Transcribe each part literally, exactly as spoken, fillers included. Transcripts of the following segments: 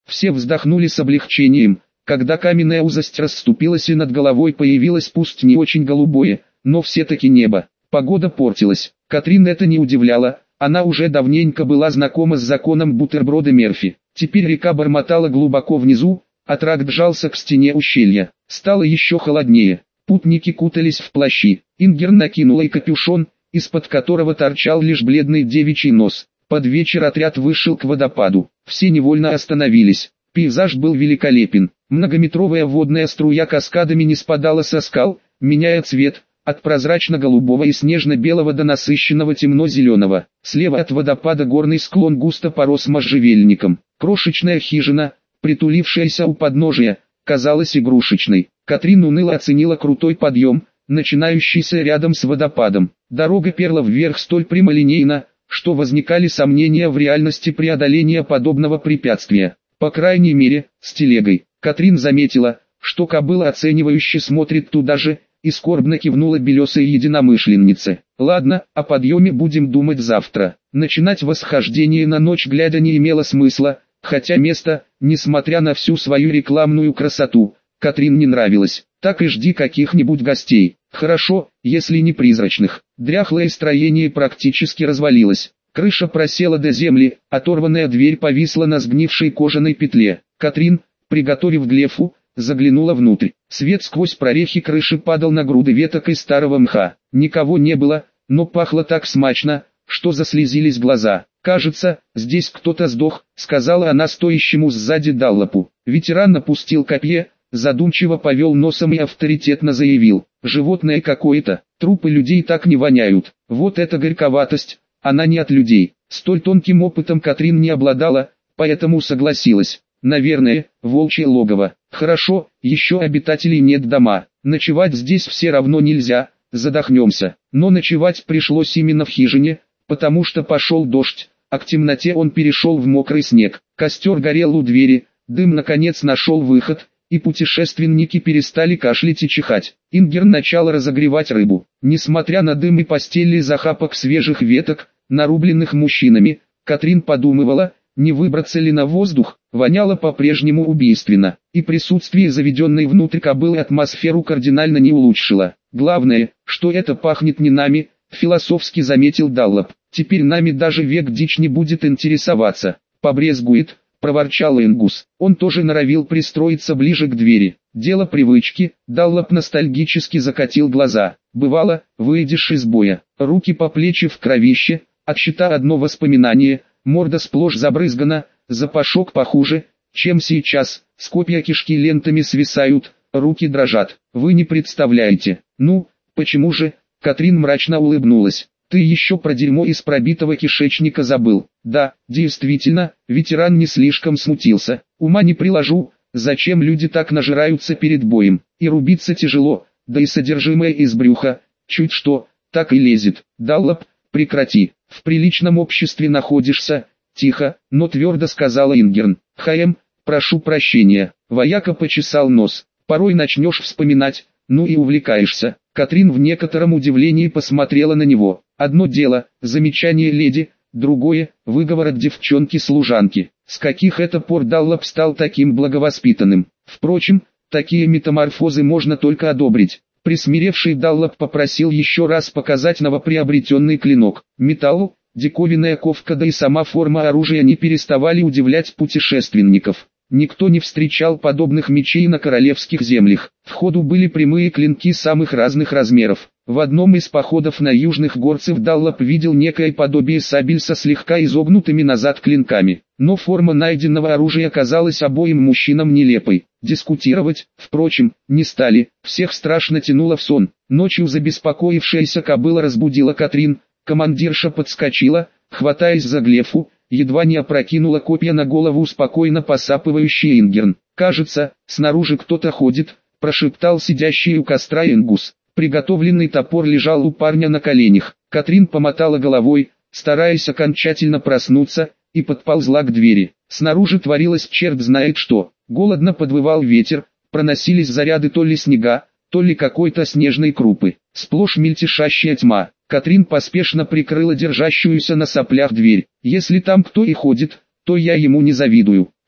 Все вздохнули с облегчением, когда каменная узость расступилась и над головой появилось пусть не очень голубое, но все-таки небо. Погода портилась. Катрин это не удивляло, она уже давненько была знакома с законом бутерброда Мерфи. Теперь река бормотала глубоко внизу, а тракт жался к стене ущелья. Стало еще холоднее. Путники кутались в плащи. Ингер накинула и капюшон, из-под которого торчал лишь бледный девичий нос. Под вечер отряд вышел к водопаду. Все невольно остановились. Пейзаж был великолепен. Многометровая водная струя каскадами не спадала со скал, меняя цвет, от прозрачно-голубого и снежно-белого до насыщенного темно-зеленого. Слева от водопада горный склон густо порос можжевельником. Крошечная хижина, притулившаяся у подножия, казалась игрушечной. Катрин уныло оценила крутой подъем, начинающийся рядом с водопадом. Дорога перла вверх столь прямолинейно, что возникали сомнения в реальности преодоления подобного препятствия. По крайней мере, с телегой. Катрин заметила, что кобыла оценивающе смотрит туда же, и скорбно кивнула белесой единомышленнице. Ладно, о подъеме будем думать завтра. Начинать восхождение на ночь глядя не имело смысла, хотя место, несмотря на всю свою рекламную красоту, Катрин не нравилось. Так и жди каких-нибудь гостей. Хорошо, если не призрачных. Дряхлое строение практически развалилось. Крыша просела до земли, оторванная дверь повисла на сгнившей кожаной петле. Катрин, приготовив глефу, заглянула внутрь. Свет сквозь прорехи крыши падал на груды веток и старого мха. Никого не было, но пахло так смачно, что заслезились глаза. «Кажется, здесь кто-то сдох», — сказала она стоящему сзади Даллопу. Ветеран напустил копье, задумчиво повел носом и авторитетно заявил: «Животное какое-то, трупы людей так не воняют. Вот это горьковатость, она не от людей». Столь тонким опытом Катрин не обладала, поэтому согласилась. «Наверное, волчье логово. Хорошо, еще обитателей нет дома. Ночевать здесь все равно нельзя, задохнемся». Но ночевать пришлось именно в хижине, потому что пошел дождь, а к темноте он перешел в мокрый снег. Костер горел у двери, дым наконец нашел выход, и путешественники перестали кашлять и чихать. Ингер начал разогревать рыбу. Несмотря на дым и постели из охапок свежих веток, нарубленных мужчинами, Катрин подумывала, не выбраться ли на воздух. Воняло по-прежнему убийственно, и присутствие заведенной внутрь кобылы атмосферу кардинально не улучшило. «Главное, что это пахнет не нами», — философски заметил Даллоп. «Теперь нами даже век дичь не будет интересоваться. Побрезгует», — проворчал Ингус. Он тоже норовил пристроиться ближе к двери. «Дело привычки», — Даллоп ностальгически закатил глаза. «Бывало, выйдешь из боя, руки по плечи в кровище, от щита одно воспоминание, морда сплошь забрызгана, запашок похуже, чем сейчас, с копья кишки лентами свисают, руки дрожат. Вы не представляете». «Ну, почему же?» — Катрин мрачно улыбнулась. «Ты еще про дерьмо из пробитого кишечника забыл». «Да, действительно», — ветеран не слишком смутился. «Ума не приложу, зачем люди так нажираются перед боем. И рубиться тяжело, да и содержимое из брюха, чуть что, так и лезет». «Даллоп, прекрати, в приличном обществе находишься», — тихо, но твердо сказала Ингерн. «Хаем, прошу прощения». Вояка почесал нос. «Порой начнешь вспоминать, ну и увлекаешься». Катрин в некотором удивлении посмотрела на него. Одно дело, замечание леди, другое, выговор от девчонки-служанки. С каких это пор Даллоп стал таким благовоспитанным? Впрочем, такие метаморфозы можно только одобрить. Присмиревший Даллоп попросил еще раз показать новоприобретенный клинок. Металл, диковинная ковка да и сама форма оружия не переставали удивлять путешественников. Никто не встречал подобных мечей на королевских землях. В ходу были прямые клинки самых разных размеров. В одном из походов на южных горцев Даллоп видел некое подобие сабель со слегка изогнутыми назад клинками. Но форма найденного оружия казалась обоим мужчинам нелепой. Дискутировать, впрочем, не стали. Всех страшно тянуло в сон. Ночью забеспокоившаяся кобыла разбудила Катрин. Командирша подскочила, хватаясь за глефу, едва не опрокинула копья на голову спокойно посапывающий Ингерн. «Кажется, снаружи кто-то ходит», — прошептал сидящий у костра Ингус. Приготовленный топор лежал у парня на коленях. Катрин помотала головой, стараясь окончательно проснуться, и подползла к двери. Снаружи творилось черт знает что. Голодно подвывал ветер, проносились заряды то ли снега, то ли какой-то снежной крупы. Сплошь мельтешащая тьма. Катрин поспешно прикрыла держащуюся на соплях дверь. «Если там кто и ходит, то я ему не завидую.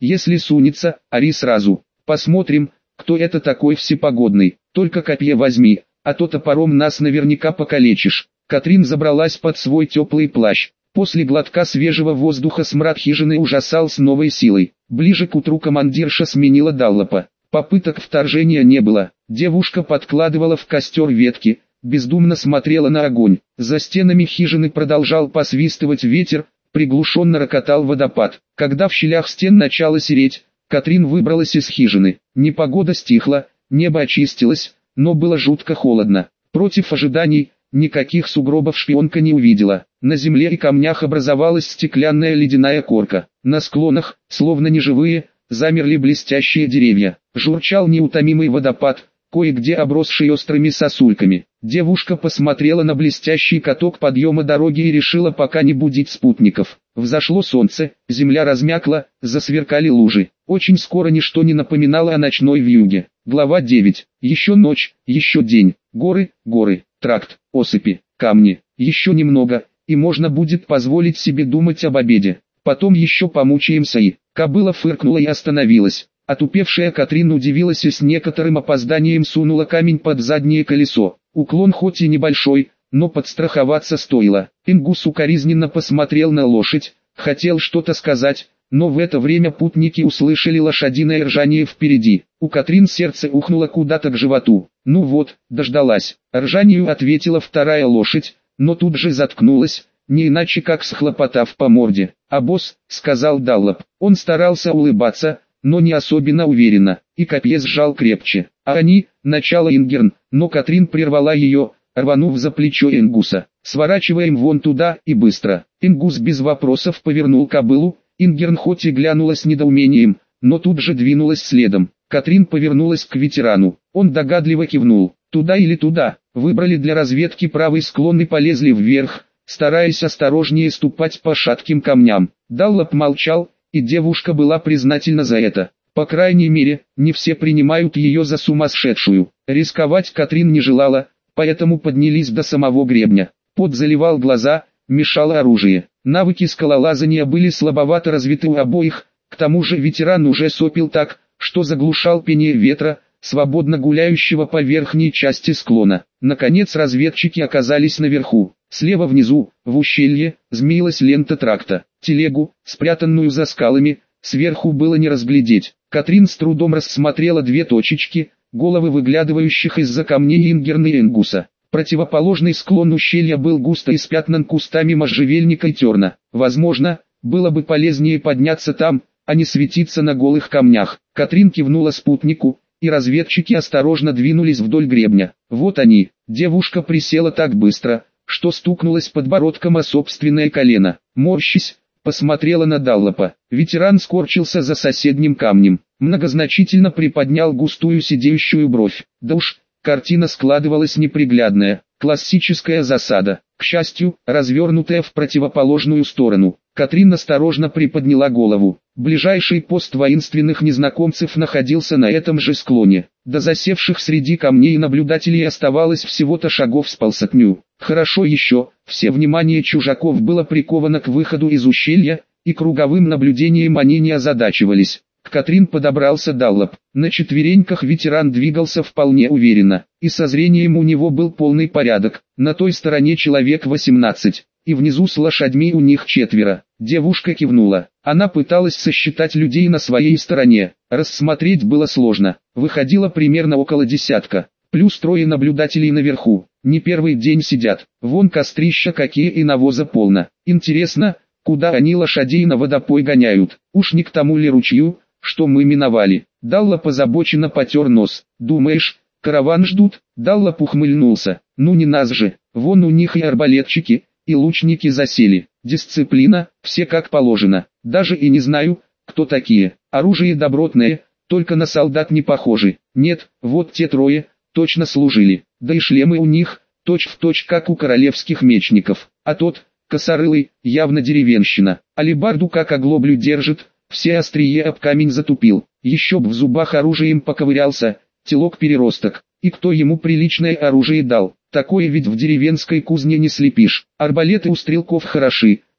Если сунется, ори сразу. Посмотрим, кто это такой всепогодный. Только копье возьми, а то топором нас наверняка покалечишь. Катрин забралась под свой теплый плащ. После глотка свежего воздуха смрад хижины ужасал с новой силой. Ближе к утру командирша сменила Даллопа. Попыток вторжения не было. Девушка подкладывала в костер ветки, бездумно смотрела на огонь. За стенами хижины продолжал посвистывать ветер, приглушенно рокотал водопад. Когда в щелях стен начало сереть, Катрин выбралась из хижины. Непогода стихла, небо очистилось, но было жутко холодно. Против ожиданий, никаких сугробов шпионка не увидела. На земле и камнях образовалась стеклянная ледяная корка. На склонах, словно неживые, замерли блестящие деревья. Журчал неутомимый водопад, кое-где обросший острыми сосульками. Девушка посмотрела на блестящий каток подъема дороги и решила пока не будить спутников. Взошло солнце, земля размякла, засверкали лужи. Очень скоро ничто не напоминало о ночной вьюге. Глава девять. Еще ночь, еще день. Горы, горы, тракт, осыпи, камни. Еще немного, и можно будет позволить себе думать об обеде. Потом еще помучаемся и... Кобыла фыркнула и остановилась. Отупевшая Катрин удивилась и с некоторым опозданием сунула камень под заднее колесо. Уклон хоть и небольшой, но подстраховаться стоило. Ингус укоризненно посмотрел на лошадь, хотел что-то сказать, но в это время путники услышали лошадиное ржание впереди. У Катрин сердце ухнуло куда-то к животу. Ну вот, дождалась. Ржанию ответила вторая лошадь, но тут же заткнулась, не иначе как схлопотав по морде. «А босс», — сказал Даллоп. Он старался улыбаться, но не особенно уверенно, и копье сжал крепче. А они, начало Ингерн, но Катрин прервала ее, рванув за плечо Ингуса. «Сворачиваем вон туда, и быстро». Ингус без вопросов повернул кобылу, Ингерн хоть и глянула с недоумением, но тут же двинулась следом. Катрин повернулась к ветерану, он догадливо кивнул. «Туда или туда?» Выбрали для разведки правый склон и полезли вверх, стараясь осторожнее ступать по шатким камням. Даллоп молчал, и девушка была признательна за это. По крайней мере, не все принимают ее за сумасшедшую. Рисковать Катрин не желала, поэтому поднялись до самого гребня. Пот заливал глаза, мешало оружие. Навыки скалолазания были слабовато развиты у обоих, к тому же ветеран уже сопел так, что заглушал пение ветра, свободно гуляющего по верхней части склона. Наконец разведчики оказались наверху. Слева внизу, в ущелье, змеилась лента тракта. Телегу, спрятанную за скалами, сверху было не разглядеть. Катрин с трудом рассмотрела две точечки, головы выглядывающих из-за камней Ингерна и Ингуса. Противоположный склон ущелья был густо испятнан кустами можжевельника и терна. Возможно, было бы полезнее подняться там, а не светиться на голых камнях. Катрин кивнула спутнику, и разведчики осторожно двинулись вдоль гребня. Вот они. Девушка присела так быстро, что стукнулась подбородком о собственное колено. Морщись, посмотрела на Даллопа. Ветеран скорчился за соседним камнем, многозначительно приподнял густую сидеющую бровь. Да уж, картина складывалась неприглядная, классическая засада, к счастью, развернутая в противоположную сторону. Катрин осторожно приподняла голову. Ближайший пост воинственных незнакомцев находился на этом же склоне. До засевших среди камней наблюдателей оставалось всего-то шагов с полсотню. Хорошо еще, все внимание чужаков было приковано к выходу из ущелья, и круговым наблюдением они не озадачивались. К Катрин подобрался Даллоп. На четвереньках ветеран двигался вполне уверенно, и со зрением у него был полный порядок. На той стороне человек восемнадцать, и внизу с лошадьми у них четверо. Девушка кивнула. Она пыталась сосчитать людей на своей стороне. Рассмотреть было сложно. Выходило примерно около десятка. Плюс трое наблюдателей наверху. Не первый день сидят. Вон кострища какие и навоза полно. Интересно, куда они лошадей на водопой гоняют? Уж не к тому ли ручью, что мы миновали? Даллоп озабоченно потер нос. Думаешь, караван ждут? Даллоп ухмыльнулся. Ну не нас же. Вон у них и арбалетчики, и лучники засели. Дисциплина, все как положено. Даже и не знаю, кто такие. Оружие добротное, только на солдат не похожи. Нет, вот те трое, точно служили. Да и шлемы у них, точь-в-точь как у королевских мечников. А тот, косорылый, явно деревенщина. Алебарду как оглоблю держит, все острие об камень затупил. Еще б в зубах оружием поковырялся, телок-переросток. И кто ему приличное оружие дал? Такое ведь в деревенской кузне не слепишь. Арбалеты у стрелков хороши,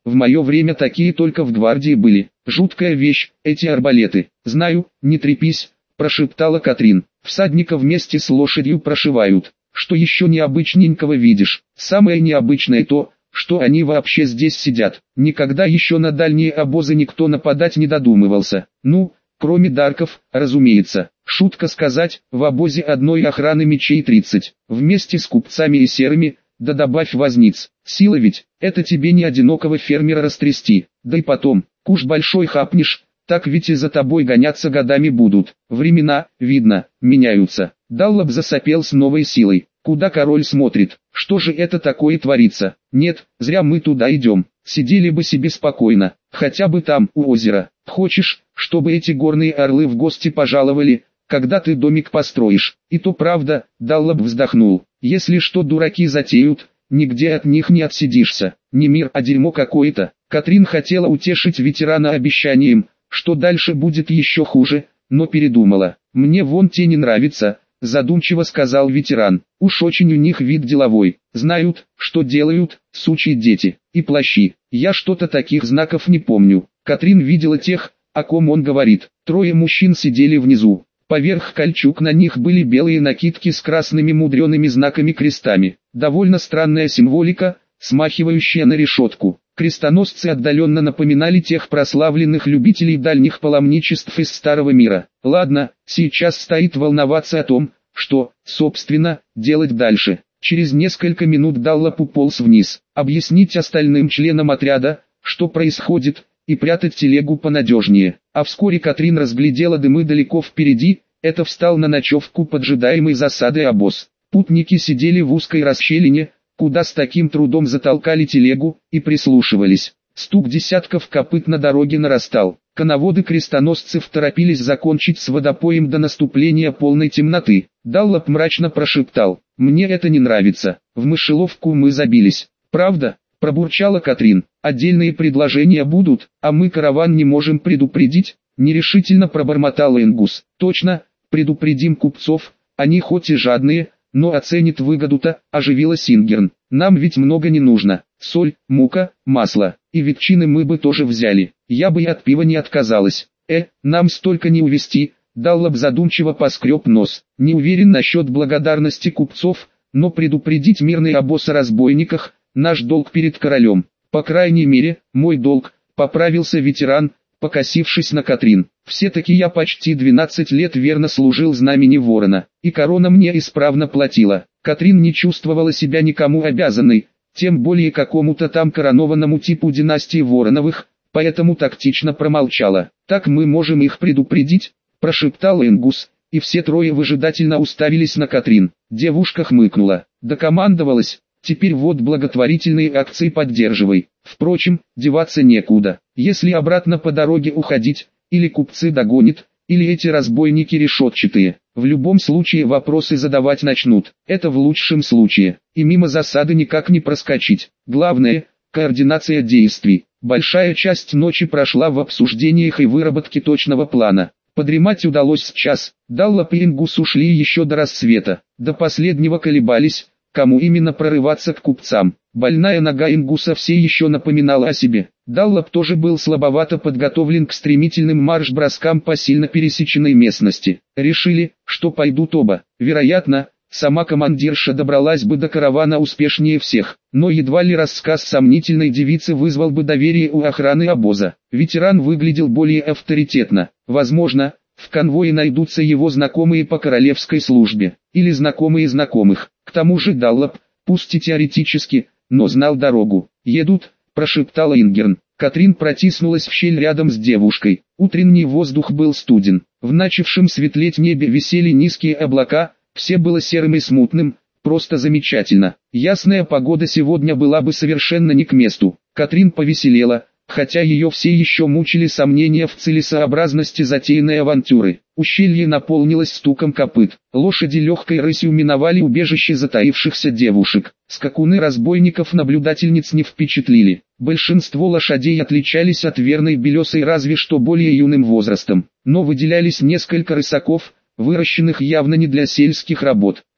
в мое время такие только в гвардии были. Жуткая вещь, эти арбалеты. Знаю, не трепись, прошептала Катрин. Всадника вместе с лошадью прошивают. Что еще необычненького видишь? Самое необычное то, что они вообще здесь сидят. Никогда еще на дальние обозы никто нападать не додумывался. Ну, кроме дарков, разумеется. Шутка сказать, в обозе одной охраны мечей тридцать. Вместе с купцами и серыми, да добавь возниц. Сила ведь, это тебе не одинокого фермера растрясти. Да и потом, куш большой хапнешь, так ведь и за тобой гоняться годами будут. Времена, видно, меняются. Даллоп засопел с новой силой. Куда король смотрит? Что же это такое творится? Нет, зря мы туда идем. Сидели бы себе спокойно, хотя бы там, у озера. Хочешь, чтобы эти горные орлы в гости пожаловали, когда ты домик построишь? И то правда, Даллоп вздохнул. Если что дураки затеют, нигде от них не отсидишься. Не мир, а дерьмо какое-то. Катрин хотела утешить ветерана обещанием, что дальше будет еще хуже, но передумала. Мне вон те не нравится, задумчиво сказал ветеран. Уж очень у них вид деловой. Знают, что делают, сучьи дети. И плащи. Я что-то таких знаков не помню. Катрин видела тех, о ком он говорит. Трое мужчин сидели внизу. Поверх кольчуг на них были белые накидки с красными мудреными знаками-крестами. Довольно странная символика, смахивающая на решетку. Крестоносцы отдаленно напоминали тех прославленных любителей дальних паломничеств из Старого Мира. Ладно, сейчас стоит волноваться о том, что, собственно, делать дальше. Через несколько минут Даллоп уполз вниз, объяснить остальным членам отряда, что происходит, и прятать телегу понадежнее. А вскоре Катрин разглядела дымы далеко впереди, это встал на ночевку поджидаемый засадой обоз. Путники сидели в узкой расщелине, куда с таким трудом затолкали телегу, и прислушивались. Стук десятков копыт на дороге нарастал. Коноводы крестоносцев торопились закончить с водопоем до наступления полной темноты. Даллоп мрачно прошептал: «Мне это не нравится, в мышеловку мы забились». «Правда?» – пробурчала Катрин. «Отдельные предложения будут, а мы караван не можем предупредить?» – нерешительно пробормотал Энгус. «Точно, предупредим купцов, они хоть и жадные, но оценит выгоду-то», – оживила Сингерн. «Нам ведь много не нужно. Соль, мука, масло. И ветчины мы бы тоже взяли. Я бы и от пива не отказалась. Э, нам столько не увезти». Даллоп задумчиво поскреб нос. «Не уверен насчет благодарности купцов, но предупредить мирный обоз о разбойниках – наш долг перед королем. По крайней мере, мой долг», – поправился ветеран, покосившись на Катрин. «Все-таки я почти двенадцать лет верно служил знамени ворона, и корона мне исправно платила». Катрин не чувствовала себя никому обязанной, тем более какому-то там коронованному типу династии Вороновых, поэтому тактично промолчала. «Так мы можем их предупредить?» – прошептал Энгус, и все трое выжидательно уставились на Катрин. Девушка хмыкнула. «Докомандовалась, теперь вот благотворительные акции поддерживай. Впрочем, деваться некуда. Если обратно по дороге уходить, или купцы догонят, или эти разбойники решетчатые. В любом случае вопросы задавать начнут. Это в лучшем случае. И мимо засады никак не проскочить. Главное – координация действий». Большая часть ночи прошла в обсуждениях и выработке точного плана. Подремать удалось с час. Даллоп и Энгус ушли еще до рассвета. До последнего колебались, кому именно прорываться к купцам. Больная нога Энгуса все еще напоминала о себе. Даллоп тоже был слабовато подготовлен к стремительным марш-броскам по сильно пересеченной местности. Решили, что пойдут оба. Вероятно, сама командирша добралась бы до каравана успешнее всех, но едва ли рассказ сомнительной девицы вызвал бы доверие у охраны обоза. Ветеран выглядел более авторитетно. Возможно, в конвое найдутся его знакомые по королевской службе, или знакомые знакомых. К тому же Даллоп, пусть и теоретически, но знал дорогу. «Едут», – прошептала Ингерн. Катрин протиснулась в щель рядом с девушкой. Утренний воздух был студен. В начавшем светлеть небе висели низкие облака, все было серым и смутным, просто замечательно. Ясная погода сегодня была бы совершенно не к месту. Катрин повеселела, хотя ее все еще мучили сомнения в целесообразности затеянной авантюры. Ущелье наполнилось стуком копыт. Лошади легкой рысью миновали убежище затаившихся девушек. Скакуны разбойников наблюдательниц не впечатлили. Большинство лошадей отличались от верной белесой разве что более юным возрастом. Но выделялись несколько рысаков, выращенных явно не для сельских работ.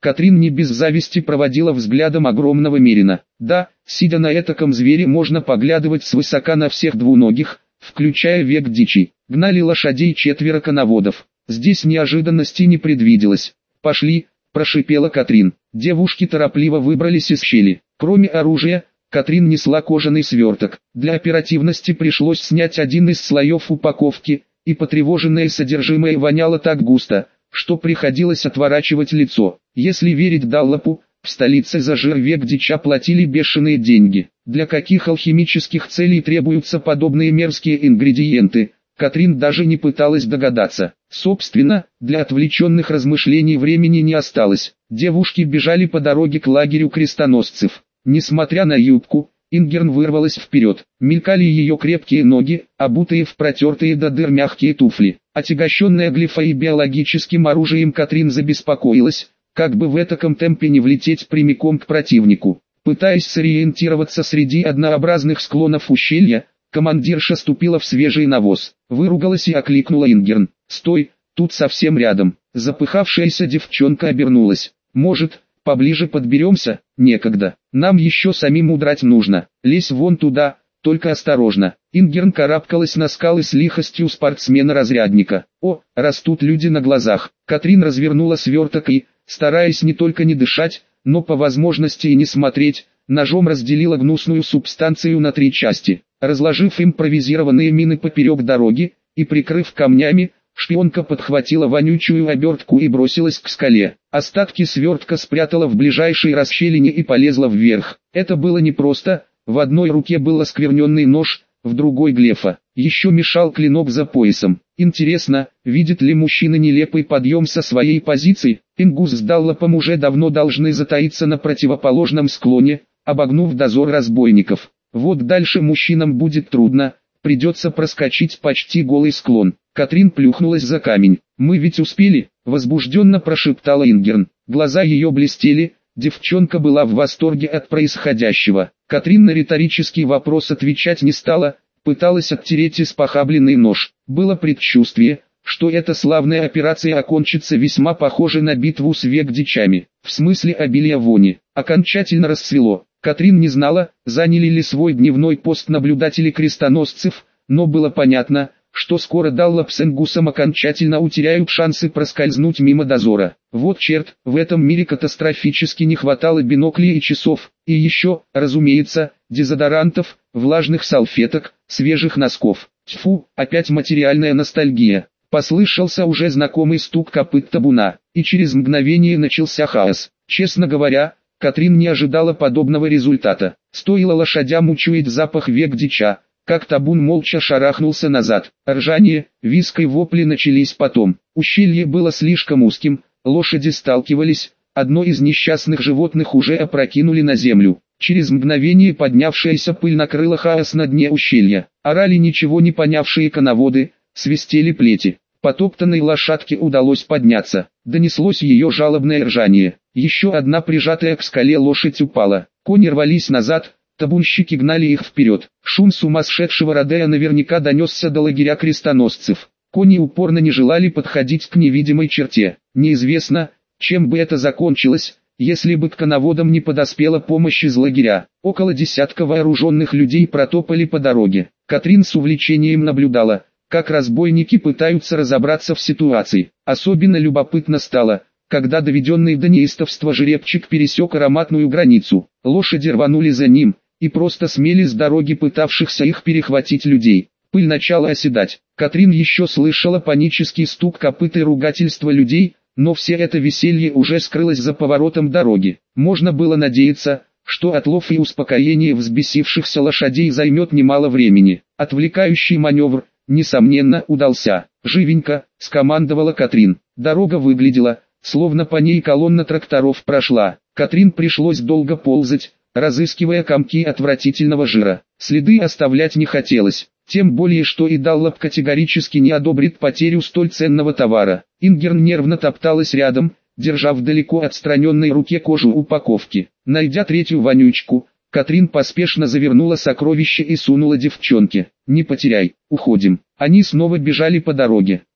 Катрин не без зависти проводила взглядом огромного мерина. Да, сидя на этаком звере, можно поглядывать свысока на всех двуногих, включая век дичи. Гнали лошадей четверо коноводов. Здесь неожиданности не предвиделось. «Пошли», – прошипела Катрин. Девушки торопливо выбрались из щели. Кроме оружия, Катрин несла кожаный сверток. Для оперативности пришлось снять один из слоев упаковки, и потревоженное содержимое воняло так густо, что приходилось отворачивать лицо. Если верить Даллопу, в столице за жир век дича платили бешеные деньги. Для каких алхимических целей требуются подобные мерзкие ингредиенты, Катрин даже не пыталась догадаться. Собственно, для отвлеченных размышлений времени не осталось. Девушки бежали по дороге к лагерю крестоносцев. Несмотря на юбку, Ингерн вырвалась вперед. Мелькали ее крепкие ноги, обутые в протертые до дыр мягкие туфли. Отягощенная глифой и биологическим оружием, Катрин забеспокоилась, как бы в этаком темпе не влететь прямиком к противнику. Пытаясь сориентироваться среди однообразных склонов ущелья, командирша ступила в свежий навоз, выругалась и окликнула Ингерн. «Стой, тут совсем рядом». Запыхавшаяся девчонка обернулась. «Может, поближе подберемся?» «Некогда. Нам еще самим удрать нужно. Лезь вон туда, только осторожно». Ингерн карабкалась на скалы с лихостью спортсмена-разрядника. О, растут люди на глазах. Катрин развернула сверток и, стараясь не только не дышать, но по возможности и не смотреть, ножом разделила гнусную субстанцию на три части. Разложив импровизированные мины поперек дороги и прикрыв камнями, шпионка подхватила вонючую обертку и бросилась к скале. Остатки свертка спрятала в ближайшей расщелине и полезла вверх. Это было непросто, в одной руке был оскверненный нож, в другой глефа. Еще мешал клинок за поясом. Интересно, видит ли мужчина нелепый подъем со своей позиции? Ингус с Даллопом уже давно должны затаиться на противоположном склоне, обогнув дозор разбойников. Вот дальше мужчинам будет трудно, придется проскочить почти голый склон. Катрин плюхнулась за камень. «Мы ведь успели?» – возбужденно прошептала Ингерн. Глаза ее блестели, девчонка была в восторге от происходящего. Катрин на риторический вопрос отвечать не стала, пыталась оттереть испохабленный нож. Было предчувствие, что эта славная операция окончится весьма похоже на битву с век дичами. В смысле обилия вони. Окончательно рассвело. Катрин не знала, заняли ли свой дневной пост наблюдатели крестоносцев, но было понятно, что скоро Даллоп с Ингусом окончательно утеряют шансы проскользнуть мимо дозора. Вот черт, в этом мире катастрофически не хватало биноклей и часов, и еще, разумеется, дезодорантов, влажных салфеток, свежих носков. Тьфу, опять материальная ностальгия. Послышался уже знакомый стук копыт табуна, и через мгновение начался хаос. Честно говоря, Катрин не ожидала подобного результата. Стоило лошадям учуять запах век дича, как табун молча шарахнулся назад. Ржание, визг и вопли начались потом. Ущелье было слишком узким, лошади сталкивались, одно из несчастных животных уже опрокинули на землю. Через мгновение поднявшаяся пыль накрыла хаос на дне ущелья. Орали ничего не понявшие коноводы, свистели плети. Потоптанной лошадке удалось подняться. Донеслось ее жалобное ржание. Еще одна прижатая к скале лошадь упала. Кони рвались назад, табунщики гнали их вперед. Шум сумасшедшего родея наверняка донесся до лагеря крестоносцев. Кони упорно не желали подходить к невидимой черте. Неизвестно, чем бы это закончилось, если бы к коноводам не подоспела помощь из лагеря. Около десятка вооруженных людей протопали по дороге. Катрин с увлечением наблюдала, как разбойники пытаются разобраться в ситуации. Особенно любопытно стало, когда доведенный до неистовства жеребчик пересек ароматную границу. Лошади рванули за ним, и просто смели с дороги пытавшихся их перехватить людей. Пыль начала оседать. Катрин еще слышала панический стук копыт и ругательства людей, но все это веселье уже скрылось за поворотом дороги. Можно было надеяться, что отлов и успокоение взбесившихся лошадей займет немало времени. Отвлекающий маневр, несомненно, удался. «Живенько», — скомандовала Катрин. Дорога выглядела, словно по ней колонна тракторов прошла. Катрин пришлось долго ползать, разыскивая комки отвратительного жира. Следы оставлять не хотелось, тем более что и Даллоп категорически не одобрит потерю столь ценного товара. Ингерн нервно топталась рядом, держа в далеко отстраненной руке кожу упаковки. Найдя третью вонючку, Катрин поспешно завернула сокровище и сунула девчонке. «Не потеряй, уходим». Они снова бежали по дороге.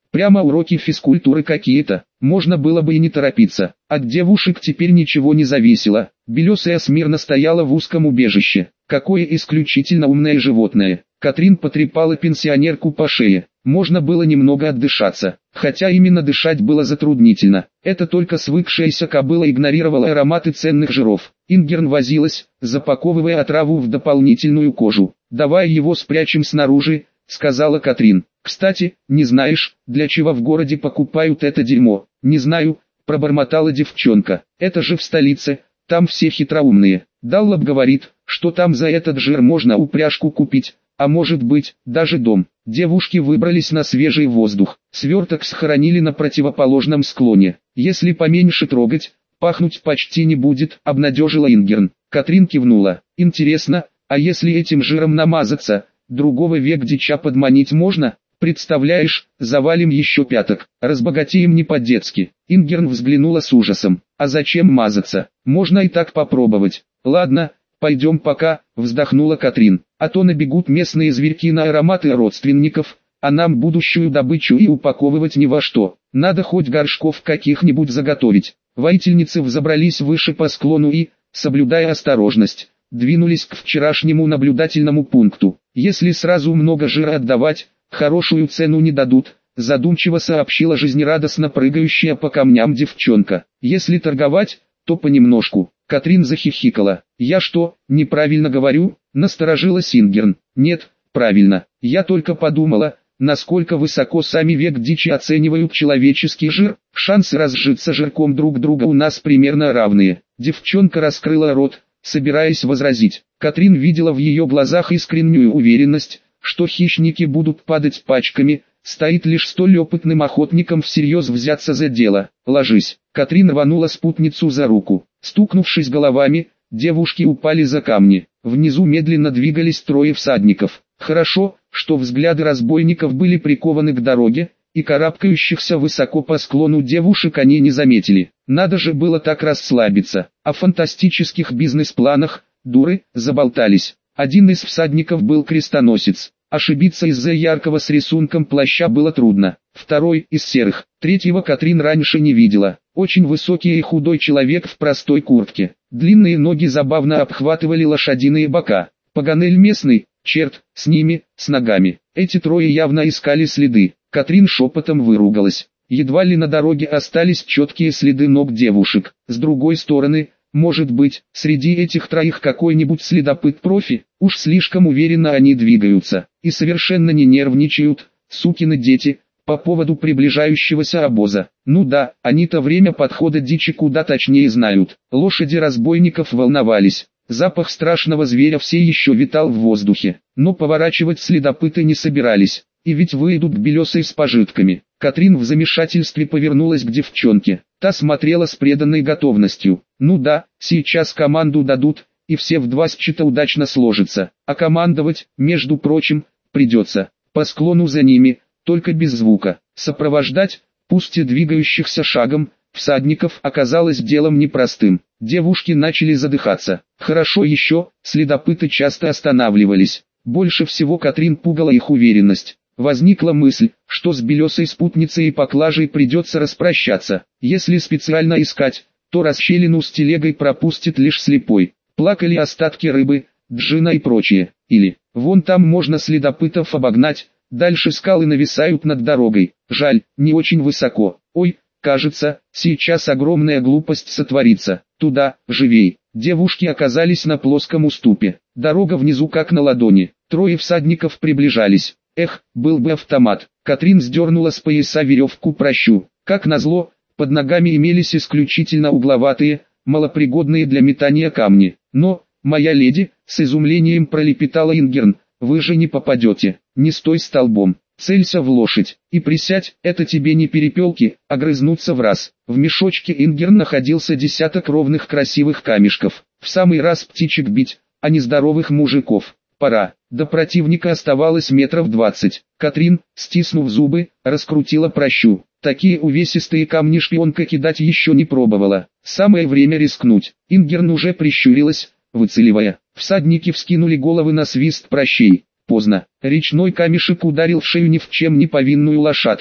Прямо уроки физкультуры какие-то. Можно было бы и не торопиться. От девушек теперь ничего не зависело. Белесая смирно стояла в узком убежище. Какое исключительно умное животное. Катрин потрепала пенсионерку по шее. Можно было немного отдышаться, хотя именно дышать было затруднительно. Это только свыкшаяся кобыла игнорировала ароматы ценных жиров. Ингерн возилась, запаковывая отраву в дополнительную кожу. «Давай его спрячем снаружи», — сказала Катрин. «Кстати, не знаешь, для чего в городе покупают это дерьмо?» «Не знаю», — пробормотала девчонка. «Это же в столице, там все хитроумные. Даллаб говорит, что там за этот жир можно упряжку купить, а может быть, даже дом». Девушки выбрались на свежий воздух. Сверток схоронили на противоположном склоне. «Если поменьше трогать, пахнуть почти не будет», — обнадежила Ингерн. Катрин кивнула. «Интересно, а если этим жиром намазаться, другого вегдича подманить можно? Представляешь, завалим еще пяток, разбогатеем не по-детски». Ингерн взглянула с ужасом. «А зачем мазаться? Можно и так попробовать». «Ладно, пойдем пока», — вздохнула Катрин. «А то набегут местные зверьки на ароматы родственников, а нам будущую добычу и упаковывать ни во что. Надо хоть горшков каких-нибудь заготовить». Воительницы взобрались выше по склону и, соблюдая осторожность, двинулись к вчерашнему наблюдательному пункту. «Если сразу много жира отдавать, хорошую цену не дадут», — задумчиво сообщила жизнерадостно прыгающая по камням девчонка. «Если торговать, то понемножку». Катрин захихикала. «Я что, неправильно говорю?» — насторожилась Ингерн. «Нет, правильно. Я только подумала, насколько высоко сами вегдичи оценивают человеческий жир. Шансы разжиться жирком друг друга у нас примерно равные». Девчонка раскрыла рот, собираясь возразить. Катрин видела в ее глазах искреннюю уверенность, что хищники будут падать пачками, стоит лишь столь опытным охотникам всерьез взяться за дело. «Ложись». Катрин рванула спутницу за руку. Стукнувшись головами, девушки упали за камни. Внизу медленно двигались трое всадников. Хорошо, что взгляды разбойников были прикованы к дороге, и карабкающихся высоко по склону девушек они не заметили. Надо же было так расслабиться. О фантастических бизнес-планах, дуры, заболтались. Один из всадников был крестоносец. Ошибиться из-за яркого с рисунком плаща было трудно. Второй из серых. Третьего Катрин раньше не видела. Очень высокий и худой человек в простой куртке. Длинные ноги забавно обхватывали лошадиные бока. Паганель местный, черт, с ними, с ногами. Эти трое явно искали следы. Катрин шепотом выругалась. Едва ли на дороге остались четкие следы ног девушек. С другой стороны, может быть, среди этих троих какой-нибудь следопыт-профи, уж слишком уверенно они двигаются, и совершенно не нервничают, сукины дети, по поводу приближающегося обоза. Ну да, они-то время подхода дичи куда точнее знают. Лошади разбойников волновались. Запах страшного зверя все еще витал в воздухе, но поворачивать следопыты не собирались, и ведь выйдут к Белесой с пожитками. Катрин в замешательстве повернулась к девчонке, та смотрела с преданной готовностью. Ну да, сейчас команду дадут, и все в два счета удачно сложится, а командовать, между прочим, придется, по склону за ними, только без звука. Сопровождать, пусть и двигающихся шагом, всадников оказалось делом непростым. Девушки начали задыхаться. Хорошо еще, следопыты часто останавливались. Больше всего Катрин пугала их уверенность. Возникла мысль, что с Белесой спутницей и поклажей придется распрощаться. Если специально искать, то расщелину с телегой пропустит лишь слепой. Плакали остатки рыбы, джина и прочее. Или, вон там можно следопытов обогнать, дальше скалы нависают над дорогой. Жаль, не очень высоко. Ой, кажется, сейчас огромная глупость сотворится. Туда, живей. Девушки оказались на плоском уступе. Дорога внизу как на ладони. Трое всадников приближались. Эх, был бы автомат. Катрин сдернула с пояса веревку прощу. Как назло, под ногами имелись исключительно угловатые, малопригодные для метания камни. Но, моя леди, с изумлением пролепетала Ингерн, вы же не попадете. Не стой столбом. Целься в лошадь, и присядь, это тебе не перепелки, а грызнуться в раз. В мешочке Ингерн находился десяток ровных красивых камешков. В самый раз птичек бить, а не здоровых мужиков. Пора. До противника оставалось метров двадцать. Катрин, стиснув зубы, раскрутила прощу. Такие увесистые камни шпионка кидать еще не пробовала. Самое время рискнуть. Ингерн уже прищурилась, выцеливая. Всадники вскинули головы на свист прощей. Поздно. Речной камешек ударил в шею ни в чем не повинную лошадку.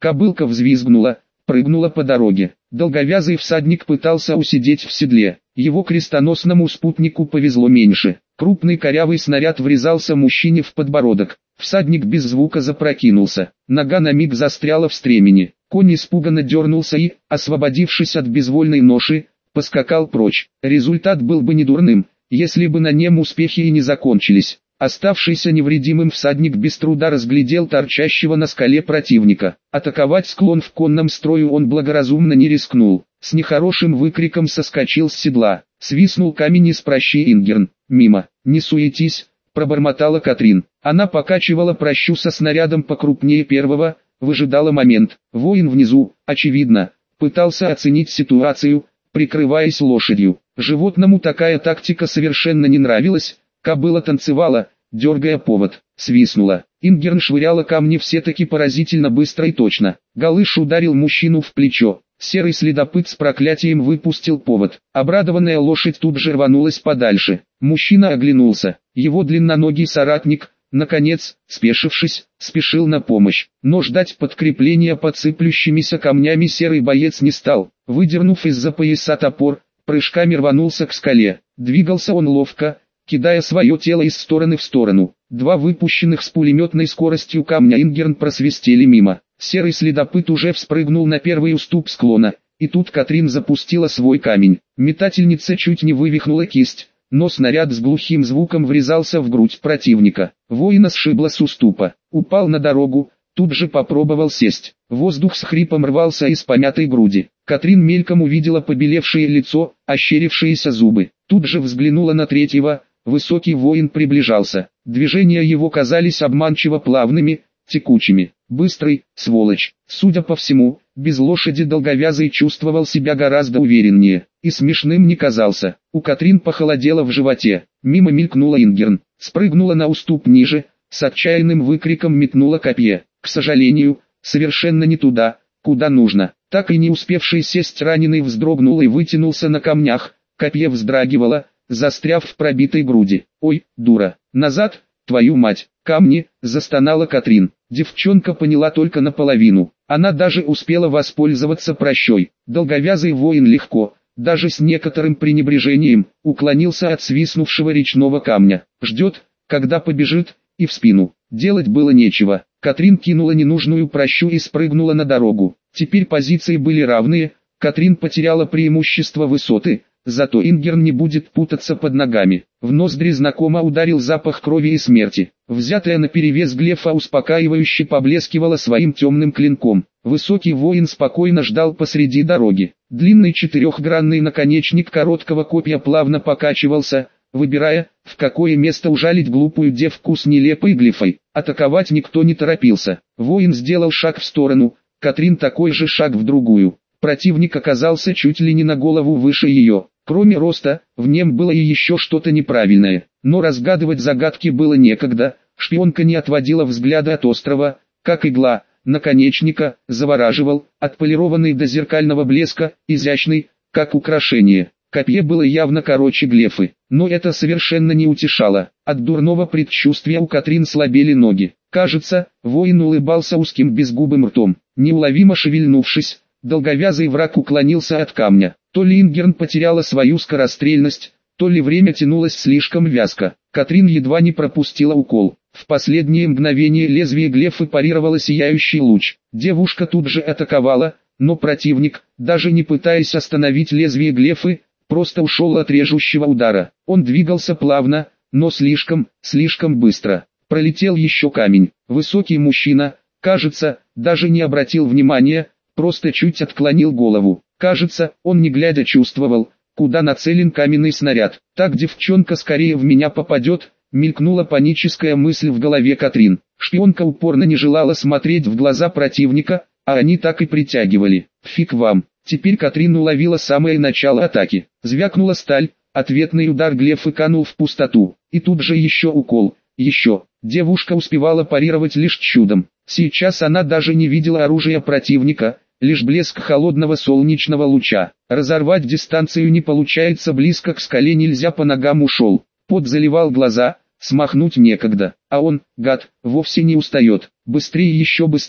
Кобылка взвизгнула, прыгнула по дороге. Долговязый всадник пытался усидеть в седле. Его крестоносному спутнику повезло меньше. Крупный корявый снаряд врезался мужчине в подбородок. Всадник без звука запрокинулся. Нога на миг застряла в стремени. Конь испуганно дернулся и, освободившись от безвольной ноши, поскакал прочь. Результат был бы недурным, если бы на нем успехи и не закончились. Оставшийся невредимым всадник без труда разглядел торчащего на скале противника. Атаковать склон в конном строю он благоразумно не рискнул. С нехорошим выкриком соскочил с седла. Свистнул камень из прощи Ингерн. «Мимо, не суетись», — пробормотала Катрин. Она покачивала прощу со снарядом покрупнее первого, выжидала момент. Воин внизу, очевидно, пытался оценить ситуацию, прикрываясь лошадью. Животному такая тактика совершенно не нравилась. Кобыла танцевала, дергая повод, свистнула. Ингерн швыряла камни все-таки поразительно быстро и точно. Галыш ударил мужчину в плечо. Серый следопыт с проклятием выпустил повод. Обрадованная лошадь тут же рванулась подальше. Мужчина оглянулся. Его длинноногий соратник, наконец, спешившись, спешил на помощь. Но ждать подкрепления под сыплющимися камнями серый боец не стал. Выдернув из-за пояса топор, прыжками рванулся к скале. Двигался он ловко, кидая свое тело из стороны в сторону. Два выпущенных с пулеметной скоростью камня Ингерн просвистели мимо. Серый следопыт уже вспрыгнул на первый уступ склона, и тут Катрин запустила свой камень. Метательница чуть не вывихнула кисть, но снаряд с глухим звуком врезался в грудь противника. Воина сшибло с уступа, упал на дорогу, тут же попробовал сесть. Воздух с хрипом рвался из помятой груди. Катрин мельком увидела побелевшее лицо, ощерившиеся зубы. Тут же взглянула на третьего. Высокий воин приближался. Движения его казались обманчиво плавными, текучими. Быстрый, сволочь. Судя по всему, без лошади долговязый чувствовал себя гораздо увереннее. И смешным не казался. У Катрин похолодело в животе. Мимо мелькнула Ингерн. Спрыгнула на уступ ниже, с отчаянным выкриком метнула копье. К сожалению, совершенно не туда, куда нужно. Так и не успевший сесть раненый вздрогнул и вытянулся на камнях. Копье вздрагивало, застряв в пробитой груди. «Ой, дура! Назад, твою мать! Камни!» – застонала Катрин. Девчонка поняла только наполовину. Она даже успела воспользоваться прощой. Долговязый воин легко, даже с некоторым пренебрежением, уклонился от свистнувшего речного камня. Ждет, когда побежит, и в спину. Делать было нечего. Катрин кинула ненужную прощу и спрыгнула на дорогу. Теперь позиции были равные. Катрин потеряла преимущество высоты. Зато Ингерн не будет путаться под ногами. В ноздри знакомо ударил запах крови и смерти. Взятая наперевес глефа успокаивающе поблескивала своим темным клинком. Высокий воин спокойно ждал посреди дороги. Длинный четырехгранный наконечник короткого копья плавно покачивался, выбирая, в какое место ужалить глупую девку с нелепой глифой. Атаковать никто не торопился. Воин сделал шаг в сторону, Катрин такой же шаг в другую. Противник оказался чуть ли не на голову выше ее. Кроме роста, в нем было и еще что-то неправильное. Но разгадывать загадки было некогда. Шпионка не отводила взгляда от острова, как игла, наконечника, завораживал, отполированный до зеркального блеска, изящный, как украшение. Копье было явно короче глефы, но это совершенно не утешало. От дурного предчувствия у Катрин слабели ноги. Кажется, воин улыбался узким безгубым ртом. Неуловимо шевельнувшись, долговязый враг уклонился от камня. То ли Ингерн потеряла свою скорострельность, то ли время тянулось слишком вязко. Катрин едва не пропустила укол. В последнее мгновение лезвие глефы парировало сияющий луч. Девушка тут же атаковала, но противник, даже не пытаясь остановить лезвие глефы, просто ушел от режущего удара. Он двигался плавно, но слишком, слишком быстро. Пролетел еще камень. Высокий мужчина, кажется, даже не обратил внимания, просто чуть отклонил голову. Кажется, он не глядя чувствовал, куда нацелен каменный снаряд. Так девчонка скорее в меня попадет, мелькнула паническая мысль в голове Катрин. Шпионка упорно не желала смотреть в глаза противника, а они так и притягивали. Фиг вам. Теперь Катрин уловила самое начало атаки. Звякнула сталь, ответный удар глефы канул в пустоту. И тут же еще укол, еще. Девушка успевала парировать лишь чудом. Сейчас она даже не видела оружия противника, лишь блеск холодного солнечного луча. Разорвать дистанцию не получается, близко к скале нельзя, по ногам ушел. Пот заливал глаза, смахнуть некогда. А он, гад, вовсе не устает. Быстрее, еще быстрее.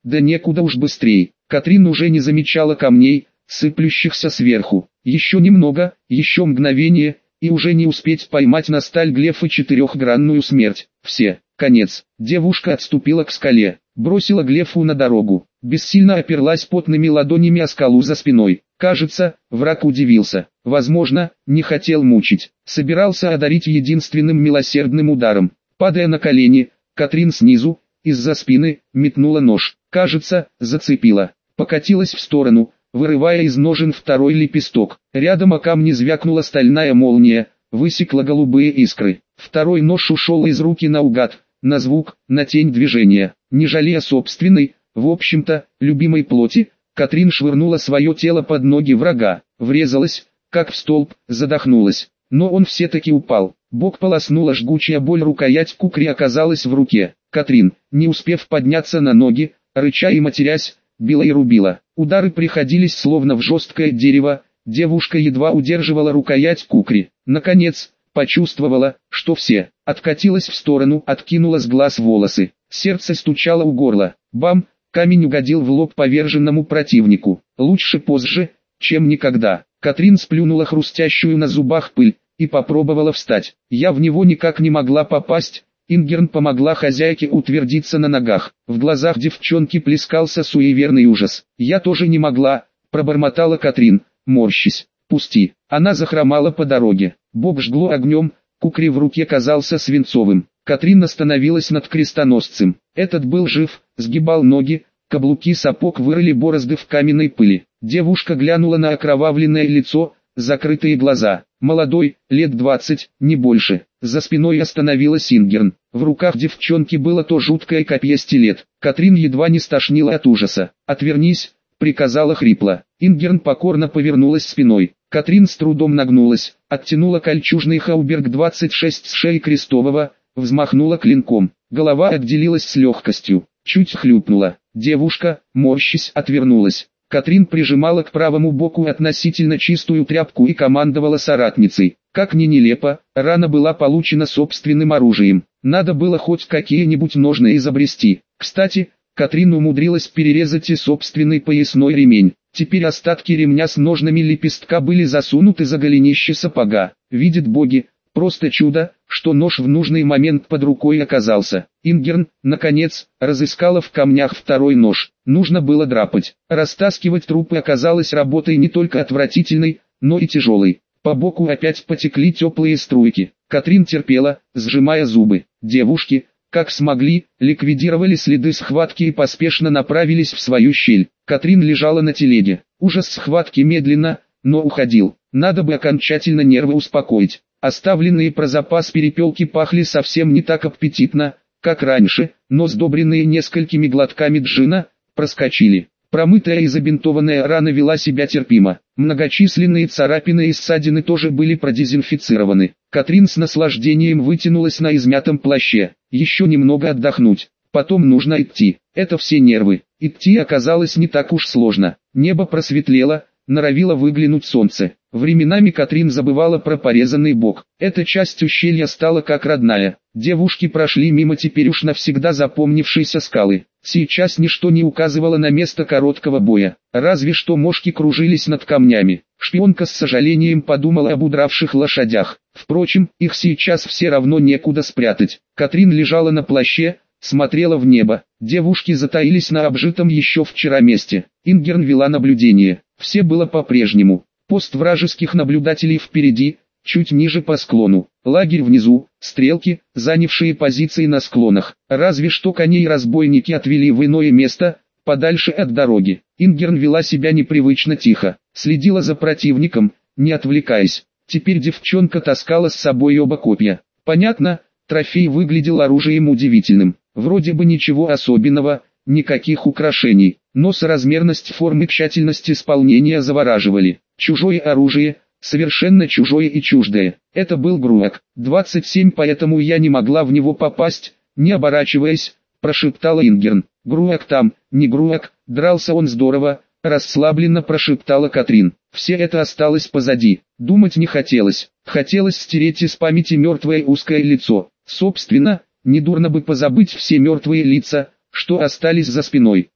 да некуда уж быстрей. Катрин уже не замечала камней, сыплющихся сверху. Еще немного, еще мгновение, и уже не успеть поймать на сталь глефа четырехгранную смерть. Все, конец. Девушка отступила к скале, бросила глефу на дорогу, бессильно оперлась потными ладонями о скалу за спиной. Кажется, враг удивился. Возможно, не хотел мучить. Собирался одарить единственным милосердным ударом. Падая на колени, Катрин снизу, из-за спины, метнула нож. Кажется, зацепила. Покатилась в сторону, вырывая из ножен второй лепесток. Рядом о камни звякнула стальная молния, высекла голубые искры. Второй нож ушел из руки наугад, на звук, на тень движения. Не жалея собственной, в общем-то, любимой плоти, Катрин швырнула свое тело под ноги врага, врезалась, как в столб, задохнулась. Но он все-таки упал. Бок полоснула жгучая боль, рукоять кукри оказалась в руке. Катрин, не успев подняться на ноги, рыча и матерясь, била и рубила. Удары приходились словно в жесткое дерево, девушка едва удерживала рукоять кукри. Наконец, почувствовала, что все, откатилась в сторону, откинула с глаз волосы. Сердце стучало у горла. Бам! Камень угодил в лоб поверженному противнику. Лучше позже, чем никогда. Катрин сплюнула хрустящую на зубах пыль и попробовала встать. Я в него никак не могла попасть. Ингерн помогла хозяйке утвердиться на ногах. В глазах девчонки плескался суеверный ужас. «Я тоже не могла», — пробормотала Катрин, морщись. «Пусти». Она захромала по дороге. Бок жгло огнем, кукри в руке казался свинцовым. Катрин остановилась над крестоносцем. Этот был жив, сгибал ноги, каблуки сапог вырыли борозды в каменной пыли. Девушка глянула на окровавленное лицо, закрытые глаза. Молодой, лет двадцать, не больше. За спиной остановилась Ингерн. В руках девчонки было то жуткое копье-стилет. Катрин едва не стошнила от ужаса. «Отвернись», — приказала хрипло. Ингерн покорно повернулась спиной. Катрин с трудом нагнулась, оттянула кольчужный хауберг двадцать шесть с шеи крестового, взмахнула клинком. Голова отделилась с легкостью, чуть хлюпнула. Девушка, морщись, отвернулась. Катрин прижимала к правому боку относительно чистую тряпку и командовала соратницей. Как ни нелепо, рана была получена собственным оружием. Надо было хоть какие-нибудь ножны изобрести. Кстати, Катрин умудрилась перерезать и собственный поясной ремень. Теперь остатки ремня с ножнами лепестка были засунуты за голенище сапога. Видят боги, просто чудо, что нож в нужный момент под рукой оказался. Ингерн, наконец, разыскала в камнях второй нож. Нужно было драпать. Растаскивать трупы оказалось работой не только отвратительной, но и тяжелой. По боку опять потекли теплые струйки. Катрин терпела, сжимая зубы. Девушки, как смогли, ликвидировали следы схватки и поспешно направились в свою щель. Катрин лежала на телеге. Ужас схватки медленно, но уходил. Надо бы окончательно нервы успокоить. Оставленные про запас перепелки пахли совсем не так аппетитно, как раньше, но сдобренные несколькими глотками джина, проскочили. Промытая и забинтованная рана вела себя терпимо. Многочисленные царапины и ссадины тоже были продезинфицированы. Катрин с наслаждением вытянулась на измятом плаще. Еще немного отдохнуть. Потом нужно идти. Это все нервы. Идти оказалось не так уж сложно. Небо просветлело, норовило выглянуть солнце. Временами Катрин забывала про порезанный бок. Эта часть ущелья стала как родная. Девушки прошли мимо теперь уж навсегда запомнившейся скалы. Сейчас ничто не указывало на место короткого боя. Разве что мошки кружились над камнями. Шпионка с сожалением подумала об удравших лошадях. Впрочем, их сейчас все равно некуда спрятать. Катрин лежала на плаще, смотрела в небо. Девушки затаились на обжитом еще вчера месте. Ингерн вела наблюдение. Все было по-прежнему. Пост вражеских наблюдателей впереди, чуть ниже по склону. Лагерь внизу, стрелки, занявшие позиции на склонах. Разве что коней разбойники отвели в иное место, подальше от дороги. Ингерн вела себя непривычно тихо. Следила за противником, не отвлекаясь. Теперь девчонка таскала с собой оба копья. Понятно, трофей выглядел оружием удивительным. Вроде бы ничего особенного, никаких украшений. Но соразмерность формы и тщательность исполнения завораживали. Чужое оружие, совершенно чужое и чуждое. Это был Груак, двадцать семь, поэтому я не могла в него попасть, не оборачиваясь, прошептала Ингерн. Груак там, не Груак, дрался он здорово, расслабленно прошептала Катрин. Все это осталось позади. Думать не хотелось. Хотелось стереть из памяти мертвое узкое лицо. Собственно, недурно бы позабыть все мертвые лица, что остались за спиной.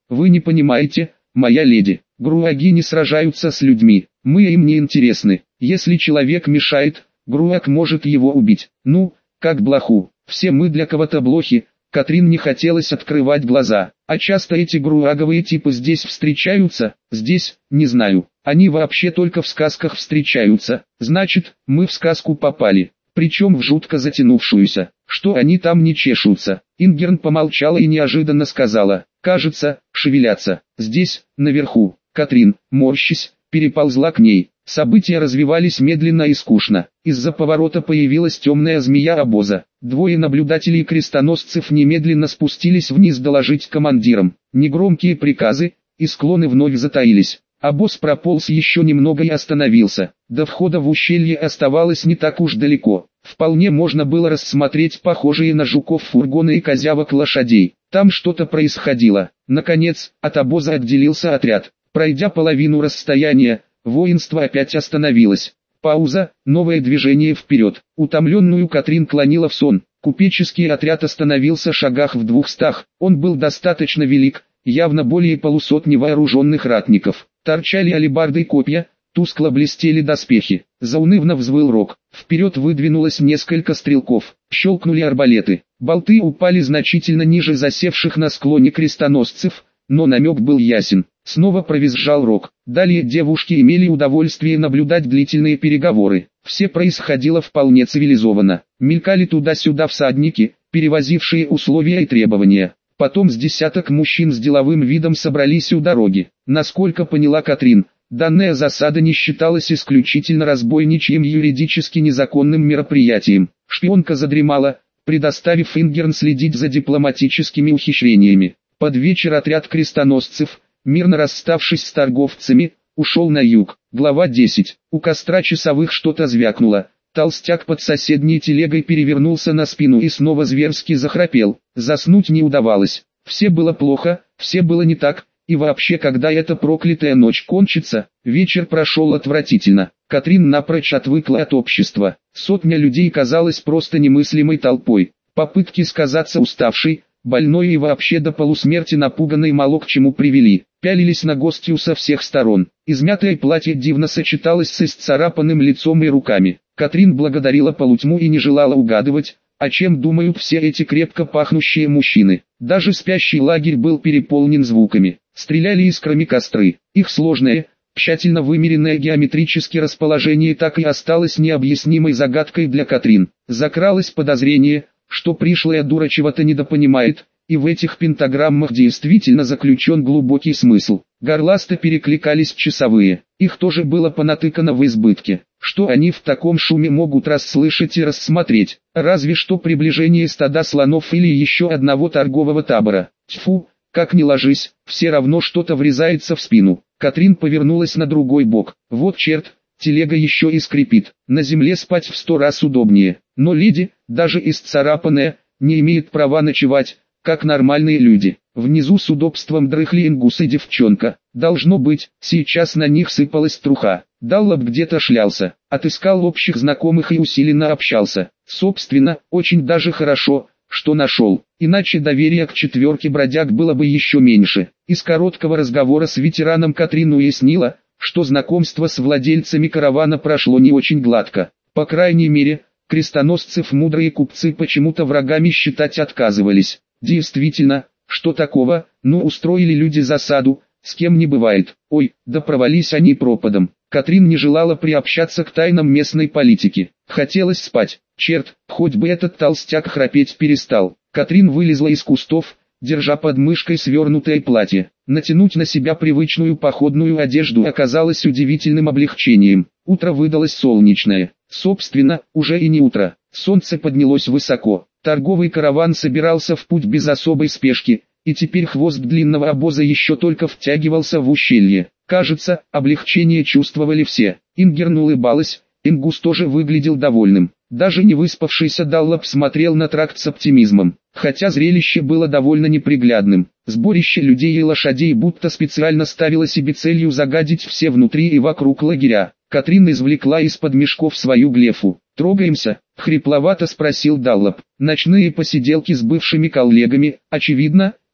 Вы не понимаете, моя леди, груаги не сражаются с людьми, мы им не интересны. Если человек мешает, груаг может его убить. Ну, как блоху, все мы для кого-то блохи. Катрин не хотелось открывать глаза. А часто эти груаговые типы здесь встречаются? Здесь, не знаю. Они вообще только в сказках встречаются. Значит, мы в сказку попали. Причем в жутко затянувшуюся. Что они там не чешутся? Ингерн помолчала и неожиданно сказала. Кажется, шевелятся. Здесь, наверху. Катрин, морщись, переползла к ней. События развивались медленно и скучно. Из-за поворота появилась темная змея обоза. Двое наблюдателей крестоносцев немедленно спустились вниз доложить командирам. Негромкие приказы, и склоны вновь затаились. Обоз прополз еще немного и остановился. До входа в ущелье оставалось не так уж далеко. Вполне можно было рассмотреть похожие на жуков фургоны и козявок лошадей. Там что-то происходило. Наконец, от обоза отделился отряд. Пройдя половину расстояния, воинство опять остановилось. Пауза, новое движение вперед. Утомленную Катрин клонила в сон. Купеческий отряд остановился в шагах в двухстах. Он был достаточно велик, явно более полусотни вооруженных ратников. Торчали алебарды и копья, тускло блестели доспехи. Заунывно взвыл рог. Вперед выдвинулось несколько стрелков. Щелкнули арбалеты. Болты упали значительно ниже засевших на склоне крестоносцев, но намек был ясен. Снова провизжал рог. Далее девушки имели удовольствие наблюдать длительные переговоры. Все происходило вполне цивилизованно. Мелькали туда-сюда всадники, перевозившие условия и требования. Потом с десяток мужчин с деловым видом собрались у дороги. Насколько поняла Катрин, данная засада не считалась исключительно разбойничьим юридически незаконным мероприятием. Шпионка задремала, предоставив Ингерн следить за дипломатическими ухищрениями. Под вечер отряд крестоносцев, мирно расставшись с торговцами, ушел на юг. Глава десять. У костра часовых что-то звякнуло. Толстяк под соседней телегой перевернулся на спину и снова зверски захрапел. Заснуть не удавалось. Все было плохо, все было не так, и вообще, когда эта проклятая ночь кончится, вечер прошел отвратительно. Катрин напрочь отвыкла от общества. Сотня людей казалась просто немыслимой толпой. Попытки сказаться уставшей, больной и вообще до полусмерти напуганной мало к чему привели. Пялились на гостью со всех сторон. Измятое платье дивно сочеталось с исцарапанным лицом и руками. Катрин благодарила полутьму и не желала угадывать, о чем думают все эти крепко пахнущие мужчины. Даже спящий лагерь был переполнен звуками. Стреляли искрами костры. Их сложное, тщательно вымеренное геометрическое расположение так и осталось необъяснимой загадкой для Катрин. Закралось подозрение, что пришлая дура чего-то недопонимает, и в этих пентаграммах действительно заключен глубокий смысл. Горласто перекликались часовые. Их тоже было понатыкано в избытке. Что они в таком шуме могут расслышать и рассмотреть? Разве что приближение стада слонов или еще одного торгового табора. Тьфу, как ни ложись, все равно что-то врезается в спину. Катрин повернулась на другой бок. Вот черт, телега еще и скрипит. На земле спать в сто раз удобнее. Но леди, даже исцарапанная, не имеет права ночевать, как нормальные люди. Внизу с удобством дрыхли Ингус и девчонка. Должно быть, сейчас на них сыпалась труха. Даллап где-то шлялся, отыскал общих знакомых и усиленно общался. Собственно, очень даже хорошо, что нашел. Иначе доверия к четверке бродяг было бы еще меньше. Из короткого разговора с ветераном Катрин уяснила, что знакомство с владельцами каравана прошло не очень гладко. По крайней мере, крестоносцев мудрые купцы почему-то врагами считать отказывались. Действительно, что такого, ну устроили люди засаду, с кем не бывает. Ой, да провались они пропадом. Катрин не желала приобщаться к тайнам местной политики. Хотелось спать. Черт, хоть бы этот толстяк храпеть перестал. Катрин вылезла из кустов, держа под мышкой свернутое платье. Натянуть на себя привычную походную одежду оказалось удивительным облегчением. Утро выдалось солнечное. Собственно, уже и не утро. Солнце поднялось высоко. Торговый караван собирался в путь без особой спешки, и теперь хвост длинного обоза еще только втягивался в ущелье. Кажется, облегчение чувствовали все. Ингерн улыбалась, Ингус тоже выглядел довольным. Даже не выспавшийся Даллап смотрел на тракт с оптимизмом, хотя зрелище было довольно неприглядным. Сборище людей и лошадей будто специально ставило себе целью загадить все внутри и вокруг лагеря. Катрин извлекла из-под мешков свою глефу. «Трогаемся?» — хрипловато спросил Даллап. Ночные посиделки с бывшими коллегами, очевидно,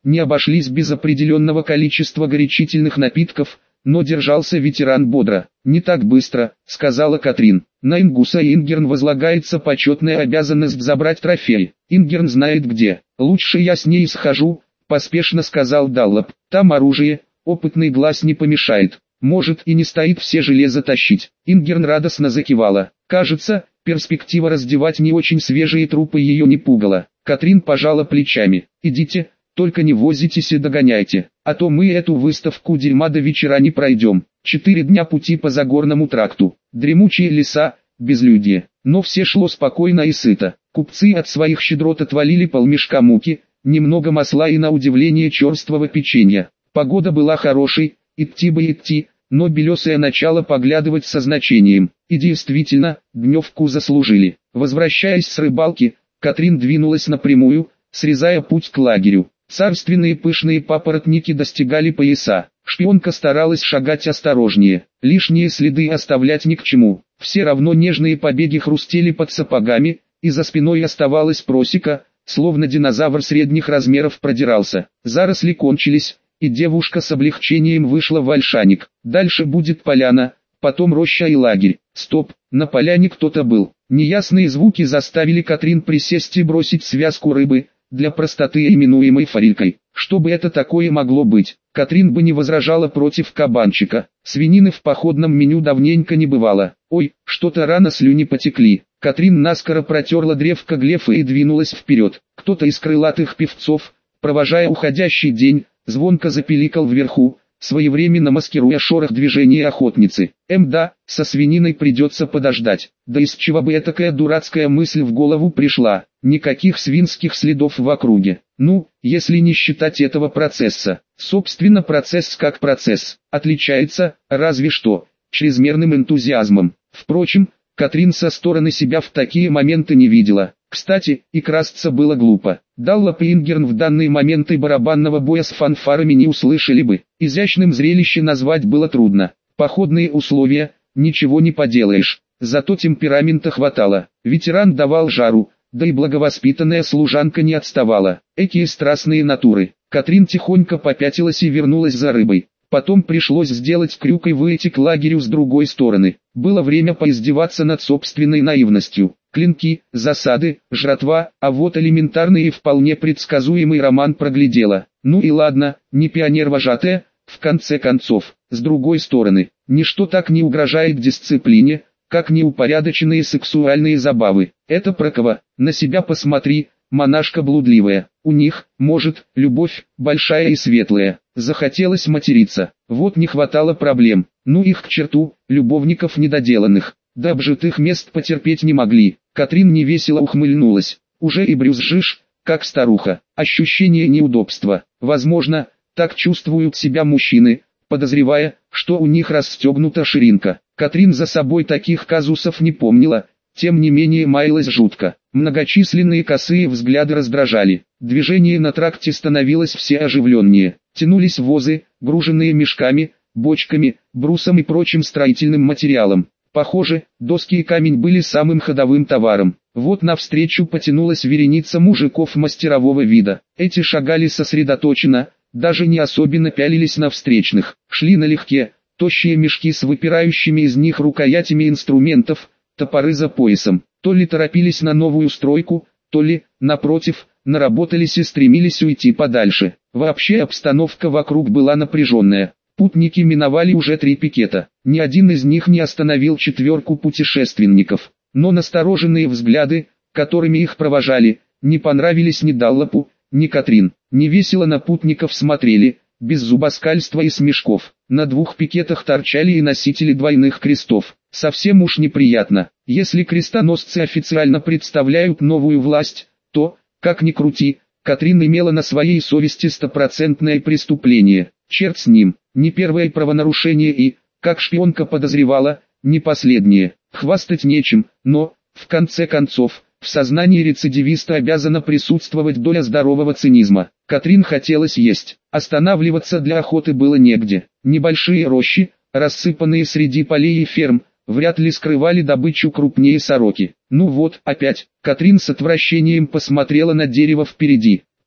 не обошлись без определенного количества горячительных напитков, но держался ветеран бодро. «Не так быстро», — сказала Катрин. «На Ингуса и Ингерн возлагается почетная обязанность забрать трофей. Ингерн знает где. Лучше я с ней схожу», — поспешно сказал Даллоп. «Там оружие, опытный глаз не помешает. Может и не стоит все железо тащить». Ингерн радостно закивала. Кажется, перспектива раздевать не очень свежие трупы ее не пугала. Катрин пожала плечами. «Идите, только не возитесь и догоняйте, а то мы эту выставку дерьма до вечера не пройдем». Четыре дня пути по Загорному тракту, дремучие леса, безлюдье, но все шло спокойно и сыто. Купцы от своих щедрот отвалили полмешка муки, немного масла и на удивление черствого печенья. Погода была хорошей, идти бы идти, но белесое начало поглядывать со значением. И действительно, дневку заслужили. Возвращаясь с рыбалки, Катрин двинулась напрямую, срезая путь к лагерю. Царственные пышные папоротники достигали пояса. Шпионка старалась шагать осторожнее, лишние следы оставлять ни к чему. Все равно нежные побеги хрустели под сапогами, и за спиной оставалась просека, словно динозавр средних размеров продирался. Заросли кончились, и девушка с облегчением вышла в ольшаник. Дальше будет поляна, потом роща и лагерь. Стоп, на поляне кто-то был. Неясные звуки заставили Катрин присесть и бросить связку рыбы, для простоты именуемой форелькой. Что бы это такое могло быть? Катрин бы не возражала против кабанчика. Свинины в походном меню давненько не бывало. Ой, что-то рано слюни потекли. Катрин наскоро протерла древко глефа и двинулась вперед. Кто-то из крылатых певцов, провожая уходящий день, звонко запеликал вверху, своевременно маскируя шорох движения охотницы. Эм да, со свининой придется подождать. Да из чего бы этакая дурацкая мысль в голову пришла? Никаких свинских следов в округе. Ну, если не считать этого процесса. Собственно, процесс как процесс, отличается, разве что, чрезмерным энтузиазмом. Впрочем, Катрин со стороны себя в такие моменты не видела. Кстати, и красться было глупо. Даллоп и Ингерн в данный момент и барабанного боя с фанфарами не услышали бы. Изящным зрелище назвать было трудно. Походные условия, ничего не поделаешь. Зато темперамента хватало. Ветеран давал жару, да и благовоспитанная служанка не отставала. Экие страстные натуры. Катрин тихонько попятилась и вернулась за рыбой. Потом пришлось сделать крюк и выйти к лагерю с другой стороны. Было время поиздеваться над собственной наивностью. Клинки, засады, жратва, а вот элементарный и вполне предсказуемый роман проглядела. Ну и ладно, не пионер-вожатая, в конце концов. С другой стороны, ничто так не угрожает дисциплине, как неупорядоченные сексуальные забавы. Это про кого? На себя посмотри, монашка блудливая. У них, может, любовь, большая и светлая. Захотелось материться. Вот не хватало проблем. Ну их к черту, любовников недоделанных. Да обжитых мест потерпеть не могли. Катрин невесело ухмыльнулась. Уже и брюзжишь, как старуха. Ощущение неудобства. Возможно, так чувствуют себя мужчины, подозревая, что у них расстегнута ширинка. Катрин за собой таких казусов не помнила, тем не менее маялась жутко. Многочисленные косые взгляды раздражали. Движение на тракте становилось все оживленнее. Тянулись возы, груженные мешками, бочками, брусом и прочим строительным материалом. Похоже, доски и камень были самым ходовым товаром. Вот навстречу потянулась вереница мужиков мастерового вида. Эти шагали сосредоточенно, даже не особенно пялились на встречных. Шли налегке, тощие мешки с выпирающими из них рукоятями инструментов, топоры за поясом. То ли торопились на новую стройку, то ли, напротив, наработались и стремились уйти подальше. Вообще обстановка вокруг была напряженная. Путники миновали уже три пикета. Ни один из них не остановил четверку путешественников. Но настороженные взгляды, которыми их провожали, не понравились ни Даллопу, ни Катрин. Невесело на путников смотрели, без зубоскальства и смешков. На двух пикетах торчали и носители двойных крестов. Совсем уж неприятно. Если крестоносцы официально представляют новую власть, то, как ни крути, Катрин имела на своей совести стопроцентное преступление. Черт с ним, не первое правонарушение и, как шпионка подозревала, не последнее. Хвастать нечем, но, в конце концов, в сознании рецидивиста обязана присутствовать доля здорового цинизма. Катрин хотелось есть, останавливаться для охоты было негде. Небольшие рощи, рассыпанные среди полей и ферм, вряд ли скрывали добычу крупнее сороки. Ну вот, опять, Катрин с отвращением посмотрела на дерево впереди.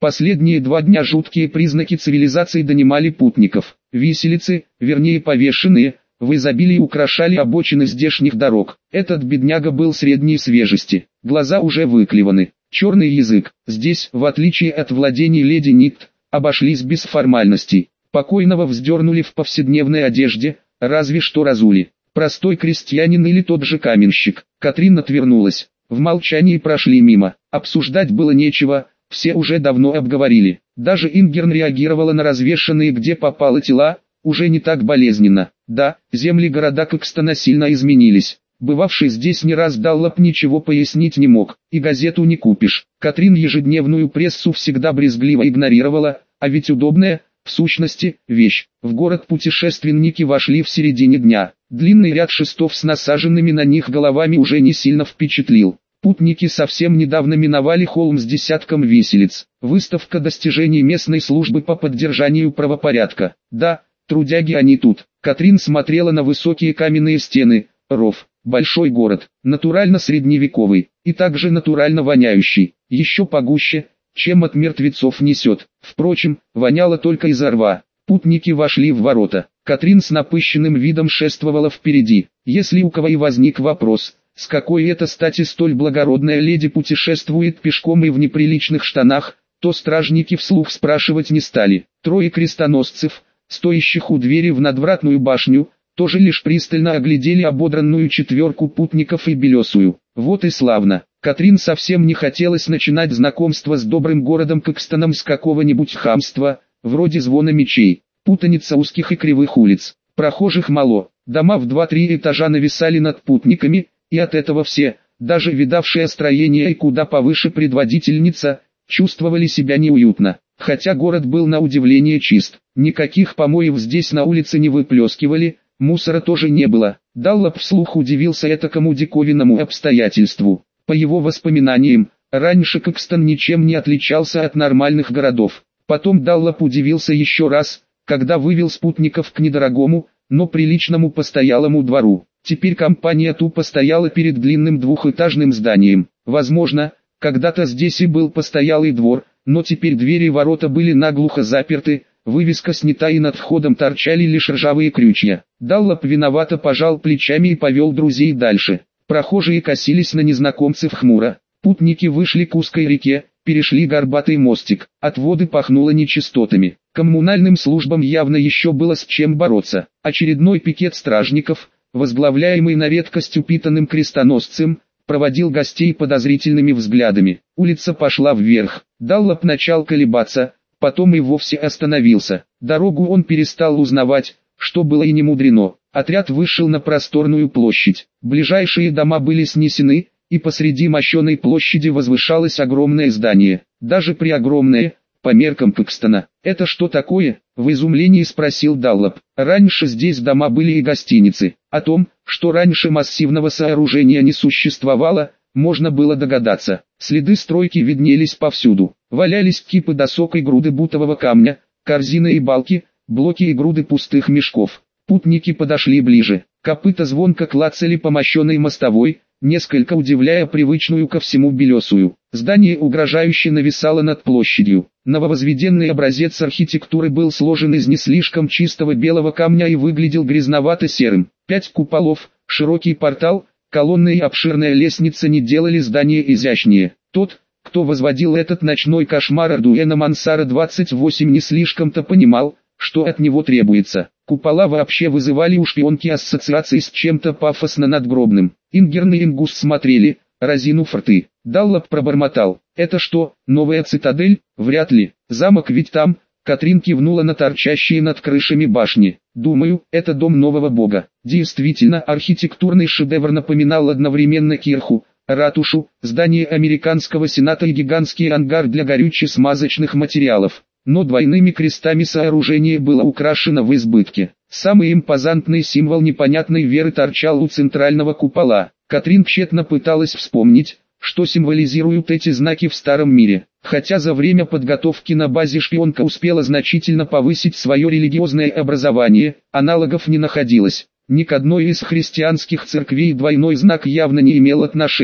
Последние два дня жуткие признаки цивилизации донимали путников. Виселицы, вернее повешенные, в изобилии украшали обочины здешних дорог. Этот бедняга был средней свежести, глаза уже выклеваны, черный язык. Здесь, в отличие от владений леди Никт, обошлись без формальностей. Покойного вздернули в повседневной одежде, разве что разули. Простой крестьянин или тот же каменщик. Катрин отвернулась. В молчании прошли мимо. Обсуждать было нечего, все уже давно обговорили. Даже Ингерн реагировала на развешанные где попало тела, уже не так болезненно. Да, земли города Кокстона сильно изменились. Бывавший здесь не раз Даллоп ничего пояснить не мог, и газету не купишь. Катрин ежедневную прессу всегда брезгливо игнорировала, а ведь удобная, в сущности, вещь. В город путешественники вошли в середине дня. Длинный ряд шестов с насаженными на них головами уже не сильно впечатлил. Путники совсем недавно миновали холм с десятком виселиц. Выставка достижений местной службы по поддержанию правопорядка. Да, трудяги они тут. Катрин смотрела на высокие каменные стены, ров. Большой город, натурально средневековый, и также натурально воняющий, еще погуще, чем от мертвецов несет. Впрочем, воняло только изо рва. Путники вошли в ворота. Катрин с напыщенным видом шествовала впереди. Если у кого и возник вопрос, с какой это стати столь благородная леди путешествует пешком и в неприличных штанах, то стражники вслух спрашивать не стали. Трое крестоносцев, стоящих у двери в надвратную башню, тоже лишь пристально оглядели ободранную четверку путников и белесую. Вот и славно. Катрин совсем не хотелось начинать знакомство с добрым городом Кокстоном с какого-нибудь хамства, вроде звона мечей, путаница узких и кривых улиц. Прохожих мало, дома в два-три этажа нависали над путниками, и от этого все, даже видавшие строение и куда повыше предводительница, чувствовали себя неуютно. Хотя город был на удивление чист, никаких помоев здесь на улице не выплескивали, мусора тоже не было. Даллоп вслух удивился этакому диковинному обстоятельству. По его воспоминаниям, раньше Кокстон ничем не отличался от нормальных городов. Потом Даллоп удивился еще раз, когда вывел спутников к недорогому, но приличному постоялому двору. Теперь компания тупо стояла перед длинным двухэтажным зданием. Возможно, когда-то здесь и был постоялый двор, но теперь двери и ворота были наглухо заперты, вывеска снята и над входом торчали лишь ржавые крючья. Даллоп виновато пожал плечами и повел друзей дальше. Прохожие косились на незнакомцев хмуро. Путники вышли к узкой реке, перешли горбатый мостик. От воды пахнуло нечистотами. Коммунальным службам явно еще было с чем бороться. Очередной пикет стражников, возглавляемый на редкость упитанным крестоносцем, проводил гостей подозрительными взглядами. Улица пошла вверх. Даллоп начал колебаться, потом и вовсе остановился. Дорогу он перестал узнавать, что было и не мудрено. Отряд вышел на просторную площадь. Ближайшие дома были снесены, и посреди мощеной площади возвышалось огромное здание. Даже преогромное, по меркам Кокстона. «Это что такое?» — в изумлении спросил Даллоп. «Раньше здесь дома были и гостиницы». О том, что раньше массивного сооружения не существовало, можно было догадаться. Следы стройки виднелись повсюду. Валялись кипы досок и груды бутового камня, корзины и балки, блоки и груды пустых мешков. Путники подошли ближе. Копыта звонко клацали по мощенной мостовой, несколько удивляя привычную ко всему белесую. Здание угрожающе нависало над площадью. Нововозведенный образец архитектуры был сложен из не слишком чистого белого камня и выглядел грязновато-серым. Пять куполов, широкий портал, колонны и обширная лестница не делали здание изящнее. Тот, кто возводил этот ночной кошмар Ардуэна Мансара двадцать восемь, не слишком-то понимал, что от него требуется. Купола вообще вызывали у шпионки ассоциации с чем-то пафосно надгробным. Ингерн и Ингус смотрели, разинув рты. Даллоп пробормотал: «Это что, новая цитадель? Вряд ли. Замок ведь там». Катрин кивнула на торчащие над крышами башни. «Думаю, это дом нового бога». Действительно, архитектурный шедевр напоминал одновременно кирху, ратушу, здание американского сената и гигантский ангар для горюче-смазочных материалов. Но двойными крестами сооружение было украшено в избытке. Самый импозантный символ непонятной веры торчал у центрального купола. Катрин тщетно пыталась вспомнить, что символизируют эти знаки в старом мире. Хотя за время подготовки на базе шпионка успела значительно повысить свое религиозное образование, аналогов не находилось. Ни к одной из христианских церквей двойной знак явно не имел отношения.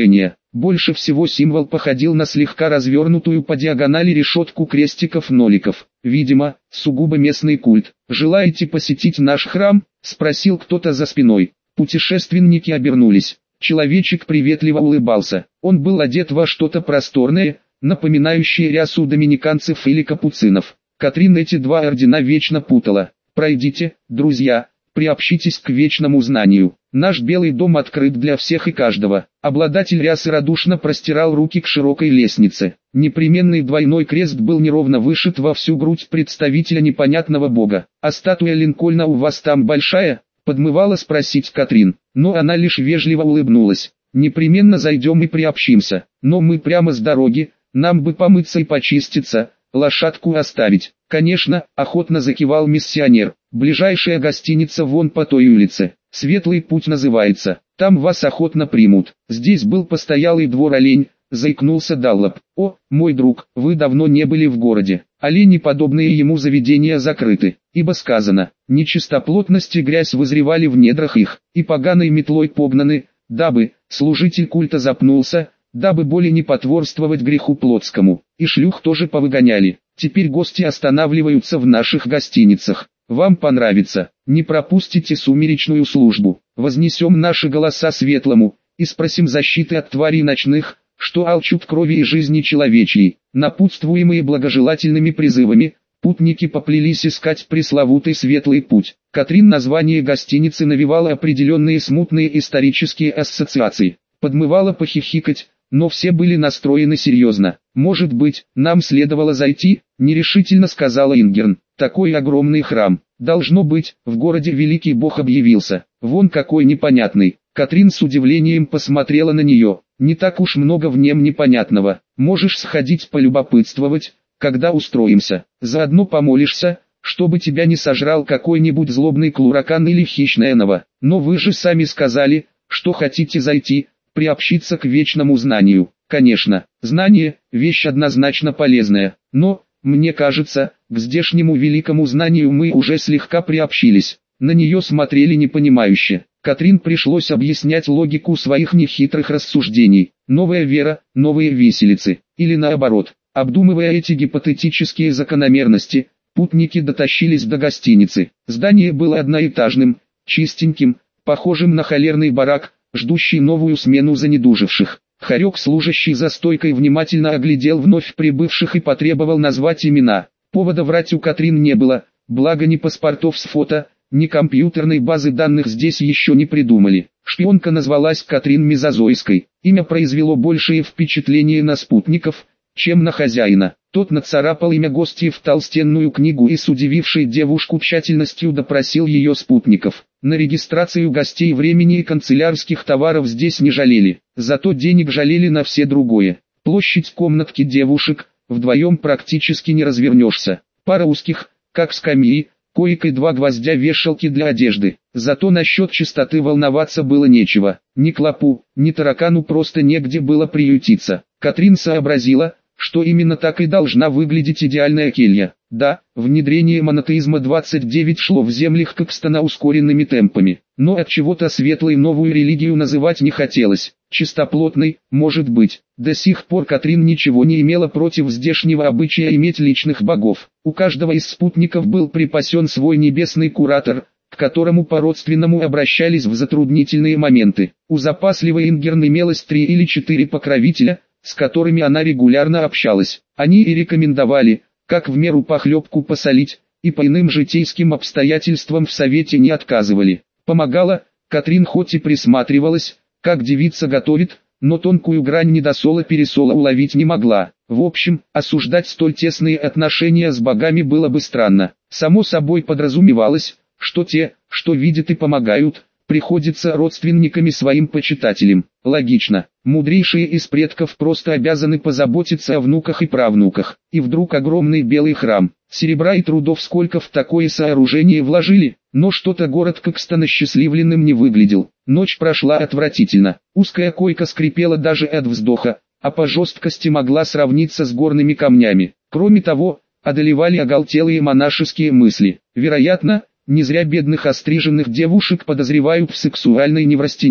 Больше всего символ походил на слегка развернутую по диагонали решетку крестиков-ноликов. Видимо, сугубо местный культ. «Желаете посетить наш храм?» – спросил кто-то за спиной. Путешественники обернулись. Человечек приветливо улыбался. Он был одет во что-то просторное, напоминающее рясу доминиканцев или капуцинов. Катрин эти два ордена вечно путала. «Пройдите, друзья, приобщитесь к вечному знанию. Наш Белый дом открыт для всех и каждого». Обладатель рясы радушно простирал руки к широкой лестнице. Непременный двойной крест был неровно вышит во всю грудь представителя непонятного бога. «А статуя Линкольна у вас там большая?» — подмывала спросить Катрин, но она лишь вежливо улыбнулась. «Непременно зайдем и приобщимся, но мы прямо с дороги, нам бы помыться и почиститься, лошадку оставить». «Конечно», — охотно закивал миссионер. «Ближайшая гостиница вон по той улице. Светлый путь называется. Там вас охотно примут». Здесь был постоялый двор олень, заикнулся Даллоп. «О, мой друг, вы давно не были в городе. Олени подобные ему заведения закрыты, ибо сказано, нечистоплотность и грязь вызревали в недрах их, и поганой метлой погнаны, дабы, служитель культа запнулся, дабы более не потворствовать греху плотскому, и шлюх тоже повыгоняли. Теперь гости останавливаются в наших гостиницах. Вам понравится, не пропустите сумеречную службу. Вознесем наши голоса светлому, и спросим защиты от тварей ночных, что алчут крови и жизни человечьей». Напутствуемые благожелательными призывами, путники поплелись искать пресловутый светлый путь. Катрин название гостиницы навевало определенные смутные исторические ассоциации. Подмывало похихикать, но все были настроены серьезно. «Может быть, нам следовало зайти?» – нерешительно сказала Ингерн. «Такой огромный храм. Должно быть, в городе великий бог объявился. Вон какой непонятный». Катрин с удивлением посмотрела на нее. «Не так уж много в нем непонятного. Можешь сходить полюбопытствовать, когда устроимся. Заодно помолишься, чтобы тебя не сожрал какой-нибудь злобный клуракан или хищная нова. Но вы же сами сказали, что хотите зайти, приобщиться к вечному знанию». «Конечно, знание – вещь однозначно полезная, но, мне кажется, к здешнему великому знанию мы уже слегка приобщились». На нее смотрели непонимающе. Катрин пришлось объяснять логику своих нехитрых рассуждений. Новая вера, новые виселицы, или наоборот. Обдумывая эти гипотетические закономерности, путники дотащились до гостиницы. Здание было одноэтажным, чистеньким, похожим на холерный барак, ждущий новую смену занедуживших. Хорек, служащий за стойкой, внимательно оглядел вновь прибывших и потребовал назвать имена. Повода врать у Катрин не было, благо ни паспортов с фото, ни компьютерной базы данных здесь еще не придумали. Шпионка назвалась Катрин Мезозойской. Имя произвело большее впечатление на спутников, чем на хозяина. Тот нацарапал имя гостьи в толстенную книгу и с удивившей девушку тщательностью допросил ее спутников. На регистрацию гостей времени и канцелярских товаров здесь не жалели, зато денег жалели на все другое. Площадь комнатки девушек, вдвоем практически не развернешься. Пара узких, как скамьи, коек и два гвоздя вешалки для одежды. Зато насчет чистоты волноваться было нечего. Ни клопу, ни таракану просто негде было приютиться. Катрин сообразила, что именно так и должна выглядеть идеальная келья. Да, внедрение монотеизма двадцать девять шло в землях Кокстона ускоренными темпами, но от чего-то светлой новую религию называть не хотелось. Чистоплотной, может быть. До сих пор Катрин ничего не имела против здешнего обычая иметь личных богов. У каждого из спутников был припасен свой небесный куратор, к которому по-родственному обращались в затруднительные моменты. У запасливой Ингерн имелось три или четыре покровителя, с которыми она регулярно общалась. Они и рекомендовали, как в меру похлебку посолить, и по иным житейским обстоятельствам в совете не отказывали. Помогала, Катрин хоть и присматривалась, как девица готовит, но тонкую грань недосола-пересола уловить не могла. В общем, осуждать столь тесные отношения с богами было бы странно. Само собой подразумевалось, что те, что видят и помогают, приходятся родственниками своим почитателям. Логично, мудрейшие из предков просто обязаны позаботиться о внуках и правнуках. И вдруг огромный белый храм, серебра и трудов сколько в такое сооружение вложили, но что-то город Кокстон осчастливленным не выглядел. Ночь прошла отвратительно, узкая койка скрипела даже от вздоха, а по жесткости могла сравниться с горными камнями. Кроме того, одолевали оголтелые монашеские мысли. Вероятно, не зря бедных остриженных девушек подозревают в сексуальной неврастении.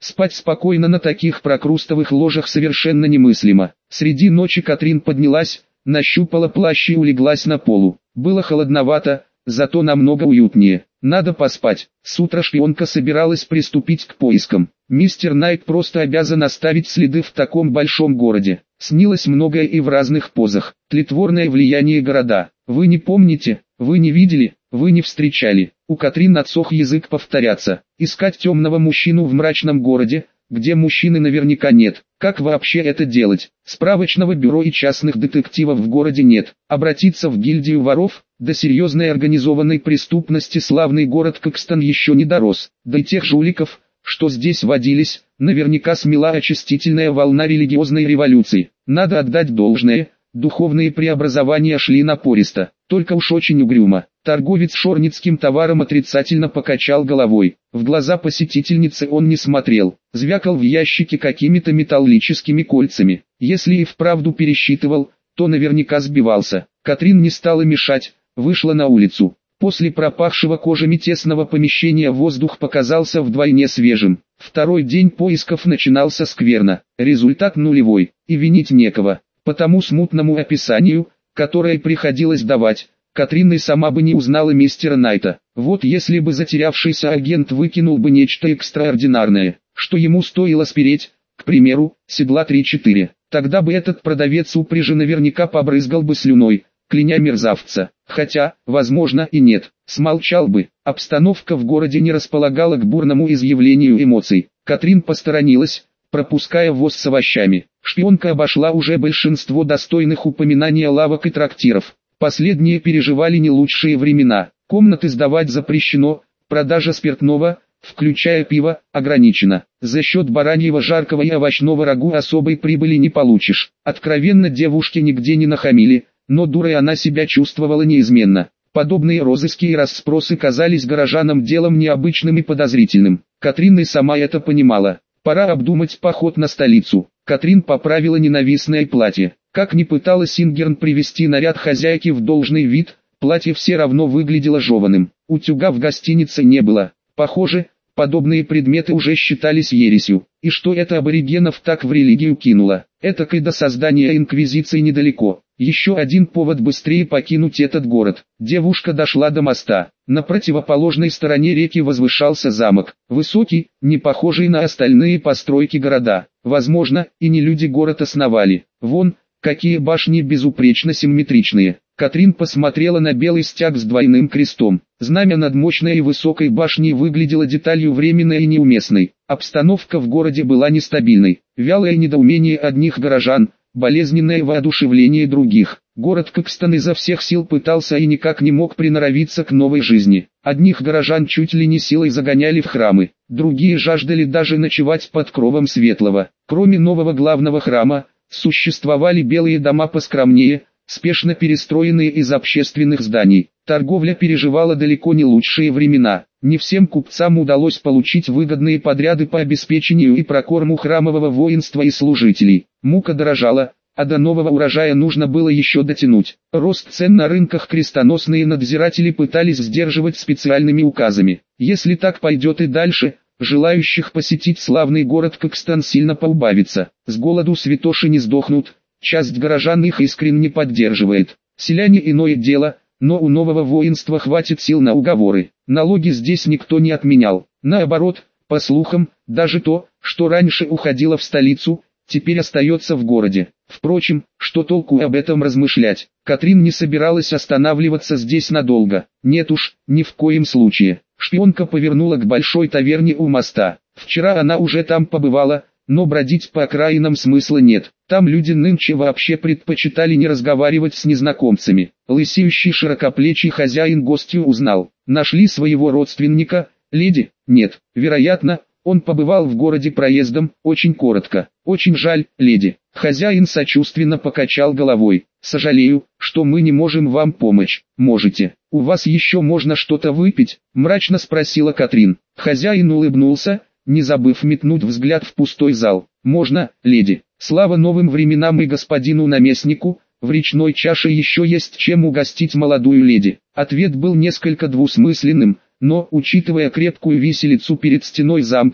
Спать спокойно на таких прокрустовых ложах совершенно немыслимо. Среди ночи Катрин поднялась, нащупала плащ и улеглась на полу. Было холодновато, зато намного уютнее. Надо поспать. С утра шпионка собиралась приступить к поискам. Мистер Найт просто обязан оставить следы в таком большом городе. Снилось многое и в разных позах. Тлетворное влияние города. Вы не помните, вы не видели, вы не встречали. У Катрин отсох язык повторяться. Искать темного мужчину в мрачном городе, где мужчины наверняка нет. Как вообще это делать? Справочного бюро и частных детективов в городе нет. Обратиться в гильдию воров? До серьезной организованной преступности славный город Кокстон еще не дорос. Да и тех жуликов, что здесь водились, наверняка смела очистительная волна религиозной революции. Надо отдать должное, духовные преобразования шли напористо, только уж очень угрюмо. Торговец шорницким товаром отрицательно покачал головой. В глаза посетительницы он не смотрел, звякал в ящике какими-то металлическими кольцами. Если и вправду пересчитывал, то наверняка сбивался. Катрин не стала мешать, вышла на улицу. После пропахшего кожами тесного помещения воздух показался вдвойне свежим. Второй день поисков начинался скверно, результат нулевой, и винить некого. По тому смутному описанию, которое приходилось давать, Катрин и сама бы не узнала мистера Найта. Вот если бы затерявшийся агент выкинул бы нечто экстраординарное, что ему стоило спереть, к примеру, седла три-четыре, тогда бы этот продавец упряжи наверняка побрызгал бы слюной, кляня мерзавца. Хотя, возможно и нет, смолчал бы. Обстановка в городе не располагала к бурному изъявлению эмоций. Катрин посторонилась, пропуская ввоз с овощами. Шпионка обошла уже большинство достойных упоминания лавок и трактиров. Последние переживали не лучшие времена. Комнаты сдавать запрещено, продажа спиртного, включая пиво, ограничена. За счет бараньего жаркого и овощного рагу особой прибыли не получишь. Откровенно девушки нигде не нахамили, но дурой она себя чувствовала неизменно. Подобные розыски и расспросы казались горожанам делом необычным и подозрительным. Катрин и сама это понимала. Пора обдумать поход на столицу. Катрин поправила ненавистное платье. Как ни пыталась Ингерн привести наряд хозяйки в должный вид, платье все равно выглядело жеваным. Утюга в гостинице не было. Похоже, подобные предметы уже считались ересью. И что это аборигенов так в религию кинуло? Этак и до создания инквизиции недалеко. Еще один повод быстрее покинуть этот город. Девушка дошла до моста. На противоположной стороне реки возвышался замок. Высокий, не похожий на остальные постройки города. Возможно, и не люди город основали. Вон, какие башни безупречно симметричные. Катрин посмотрела на белый стяг с двойным крестом. Знамя над мощной и высокой башней выглядело деталью временной и неуместной. Обстановка в городе была нестабильной. Вялое недоумение одних горожан, болезненное воодушевление других. Город Кокстон изо всех сил пытался и никак не мог приноровиться к новой жизни. Одних горожан чуть ли не силой загоняли в храмы, другие жаждали даже ночевать под кровом светлого. Кроме нового главного храма, существовали белые дома поскромнее, спешно перестроенные из общественных зданий. Торговля переживала далеко не лучшие времена. Не всем купцам удалось получить выгодные подряды по обеспечению и прокорму храмового воинства и служителей. Мука дорожала, а до нового урожая нужно было еще дотянуть. Рост цен на рынках крестоносные надзиратели пытались сдерживать специальными указами. Если так пойдет и дальше, желающих посетить славный город Кокстон сильно поубавится. С голоду святоши не сдохнут, часть горожан их искренне поддерживает. Селяне иное дело, но у нового воинства хватит сил на уговоры. Налоги здесь никто не отменял. Наоборот, по слухам, даже то, что раньше уходило в столицу, теперь остается в городе. Впрочем, что толку об этом размышлять? Катрин не собиралась останавливаться здесь надолго. Нет уж, ни в коем случае. Шпионка повернула к большой таверне у моста. Вчера она уже там побывала, но бродить по окраинам смысла нет. Там люди нынче вообще предпочитали не разговаривать с незнакомцами. Лысеющий широкоплечий хозяин гостью узнал. Нашли своего родственника, леди? Нет, вероятно, он побывал в городе проездом, очень коротко. Очень жаль, леди. Хозяин сочувственно покачал головой. Сожалею, что мы не можем вам помочь. Можете. У вас еще можно что-то выпить? Мрачно спросила Катрин. Хозяин улыбнулся, не забыв метнуть взгляд в пустой зал. «Можно, леди. Слава новым временам и господину наместнику, в речной чаше еще есть чем угостить молодую леди». Ответ был несколько двусмысленным, но, учитывая крепкую виселицу перед стеной замка,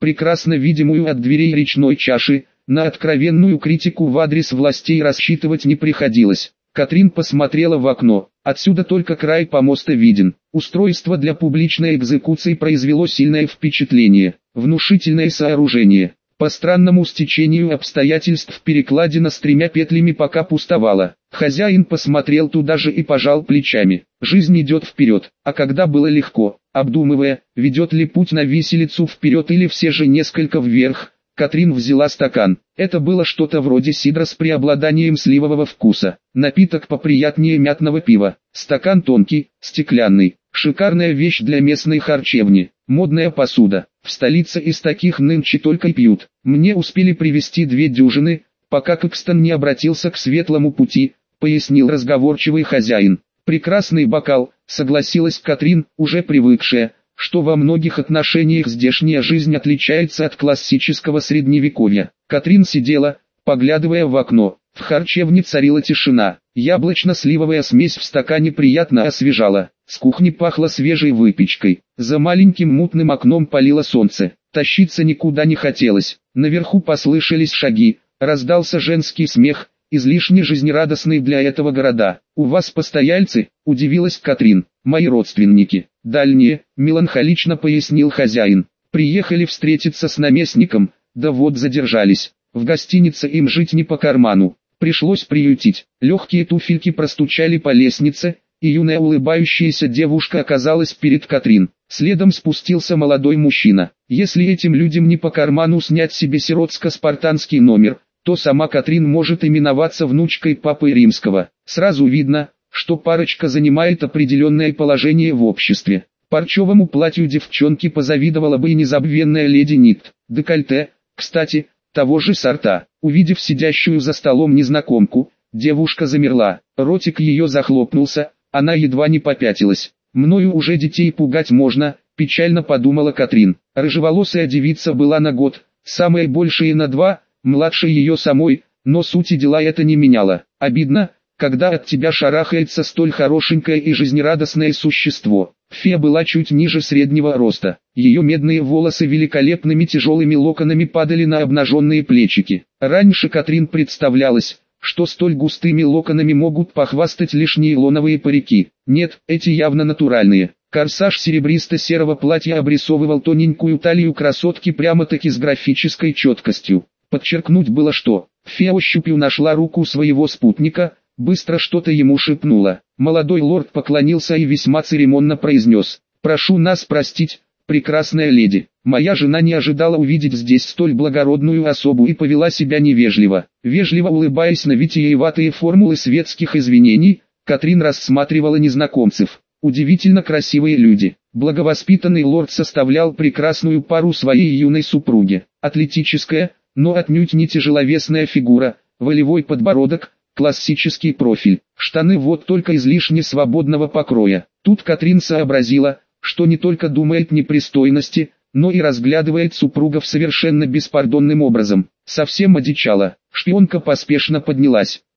прекрасно видимую от дверей речной чаши, на откровенную критику в адрес властей рассчитывать не приходилось. Катрин посмотрела в окно. Отсюда только край помоста виден. Устройство для публичной экзекуции произвело сильное впечатление. Внушительное сооружение. По странному стечению обстоятельств перекладина с тремя петлями пока пустовала. Хозяин посмотрел туда же и пожал плечами. Жизнь идет вперед, а когда было легко, обдумывая, ведет ли путь на виселицу вперед или все же несколько вверх, Катрин взяла стакан. Это было что-то вроде сидра с преобладанием сливового вкуса. Напиток поприятнее мятного пива. Стакан тонкий, стеклянный. Шикарная вещь для местной харчевни. Модная посуда. В столице из таких нынче только и пьют. Мне успели привезти две дюжины, пока Кэкстон не обратился к светлому пути, пояснил разговорчивый хозяин. Прекрасный бокал, согласилась Катрин, уже привыкшая, что во многих отношениях здешняя жизнь отличается от классического средневековья. Катрин сидела, поглядывая в окно. В харчевне царила тишина. Яблочно-сливовая смесь в стакане приятно освежала. С кухни пахло свежей выпечкой. За маленьким мутным окном палило солнце. Тащиться никуда не хотелось. Наверху послышались шаги. Раздался женский смех, излишне жизнерадостный для этого города. «У вас постояльцы?» – удивилась Катрин. «Мои родственники. Дальние», – меланхолично пояснил хозяин. «Приехали встретиться с наместником, да вот задержались. В гостинице им жить не по карману. Пришлось приютить». Легкие туфельки простучали по лестнице, и юная улыбающаяся девушка оказалась перед Катрин. Следом спустился молодой мужчина. Если этим людям не по карману снять себе сиротско-спартанский номер, то сама Катрин может именоваться внучкой Папы Римского. Сразу видно, что парочка занимает определенное положение в обществе. Парчевому платью девчонки позавидовала бы и незабвенная леди Нит. Декольте, кстати, того же сорта. Увидев сидящую за столом незнакомку, девушка замерла. Ротик ее захлопнулся, она едва не попятилась. «Мною уже детей пугать можно», – печально подумала Катрин. Рыжеволосая девица была на год, самая большая на два, младше ее самой, но сути дела это не меняло. Обидно, когда от тебя шарахается столь хорошенькое и жизнерадостное существо. Фея была чуть ниже среднего роста. Ее медные волосы великолепными тяжелыми локонами падали на обнаженные плечики. Раньше Катрин представлялась, что столь густыми локонами могут похвастать лишь нейлоновые парики. Нет, эти явно натуральные. Корсаж серебристо-серого платья обрисовывал тоненькую талию красотки прямо-таки с графической четкостью. Подчеркнуть было что. Фея ощупью нашла руку своего спутника, быстро что-то ему шепнула. Молодой лорд поклонился и весьма церемонно произнес: «Прошу нас простить, прекрасная леди. Моя жена не ожидала увидеть здесь столь благородную особу и повела себя невежливо». Вежливо улыбаясь на витиеватые формулы светских извинений, Катрин рассматривала незнакомцев. Удивительно красивые люди. Благовоспитанный лорд составлял прекрасную пару своей юной супруге. Атлетическая, но отнюдь не тяжеловесная фигура, волевой подбородок, классический профиль, штаны вот только излишне свободного покроя. Тут Катрин сообразила, что не только думает непристойности, но и разглядывает супругов совершенно беспардонным образом. Совсем одичала. Шпионка поспешно поднялась.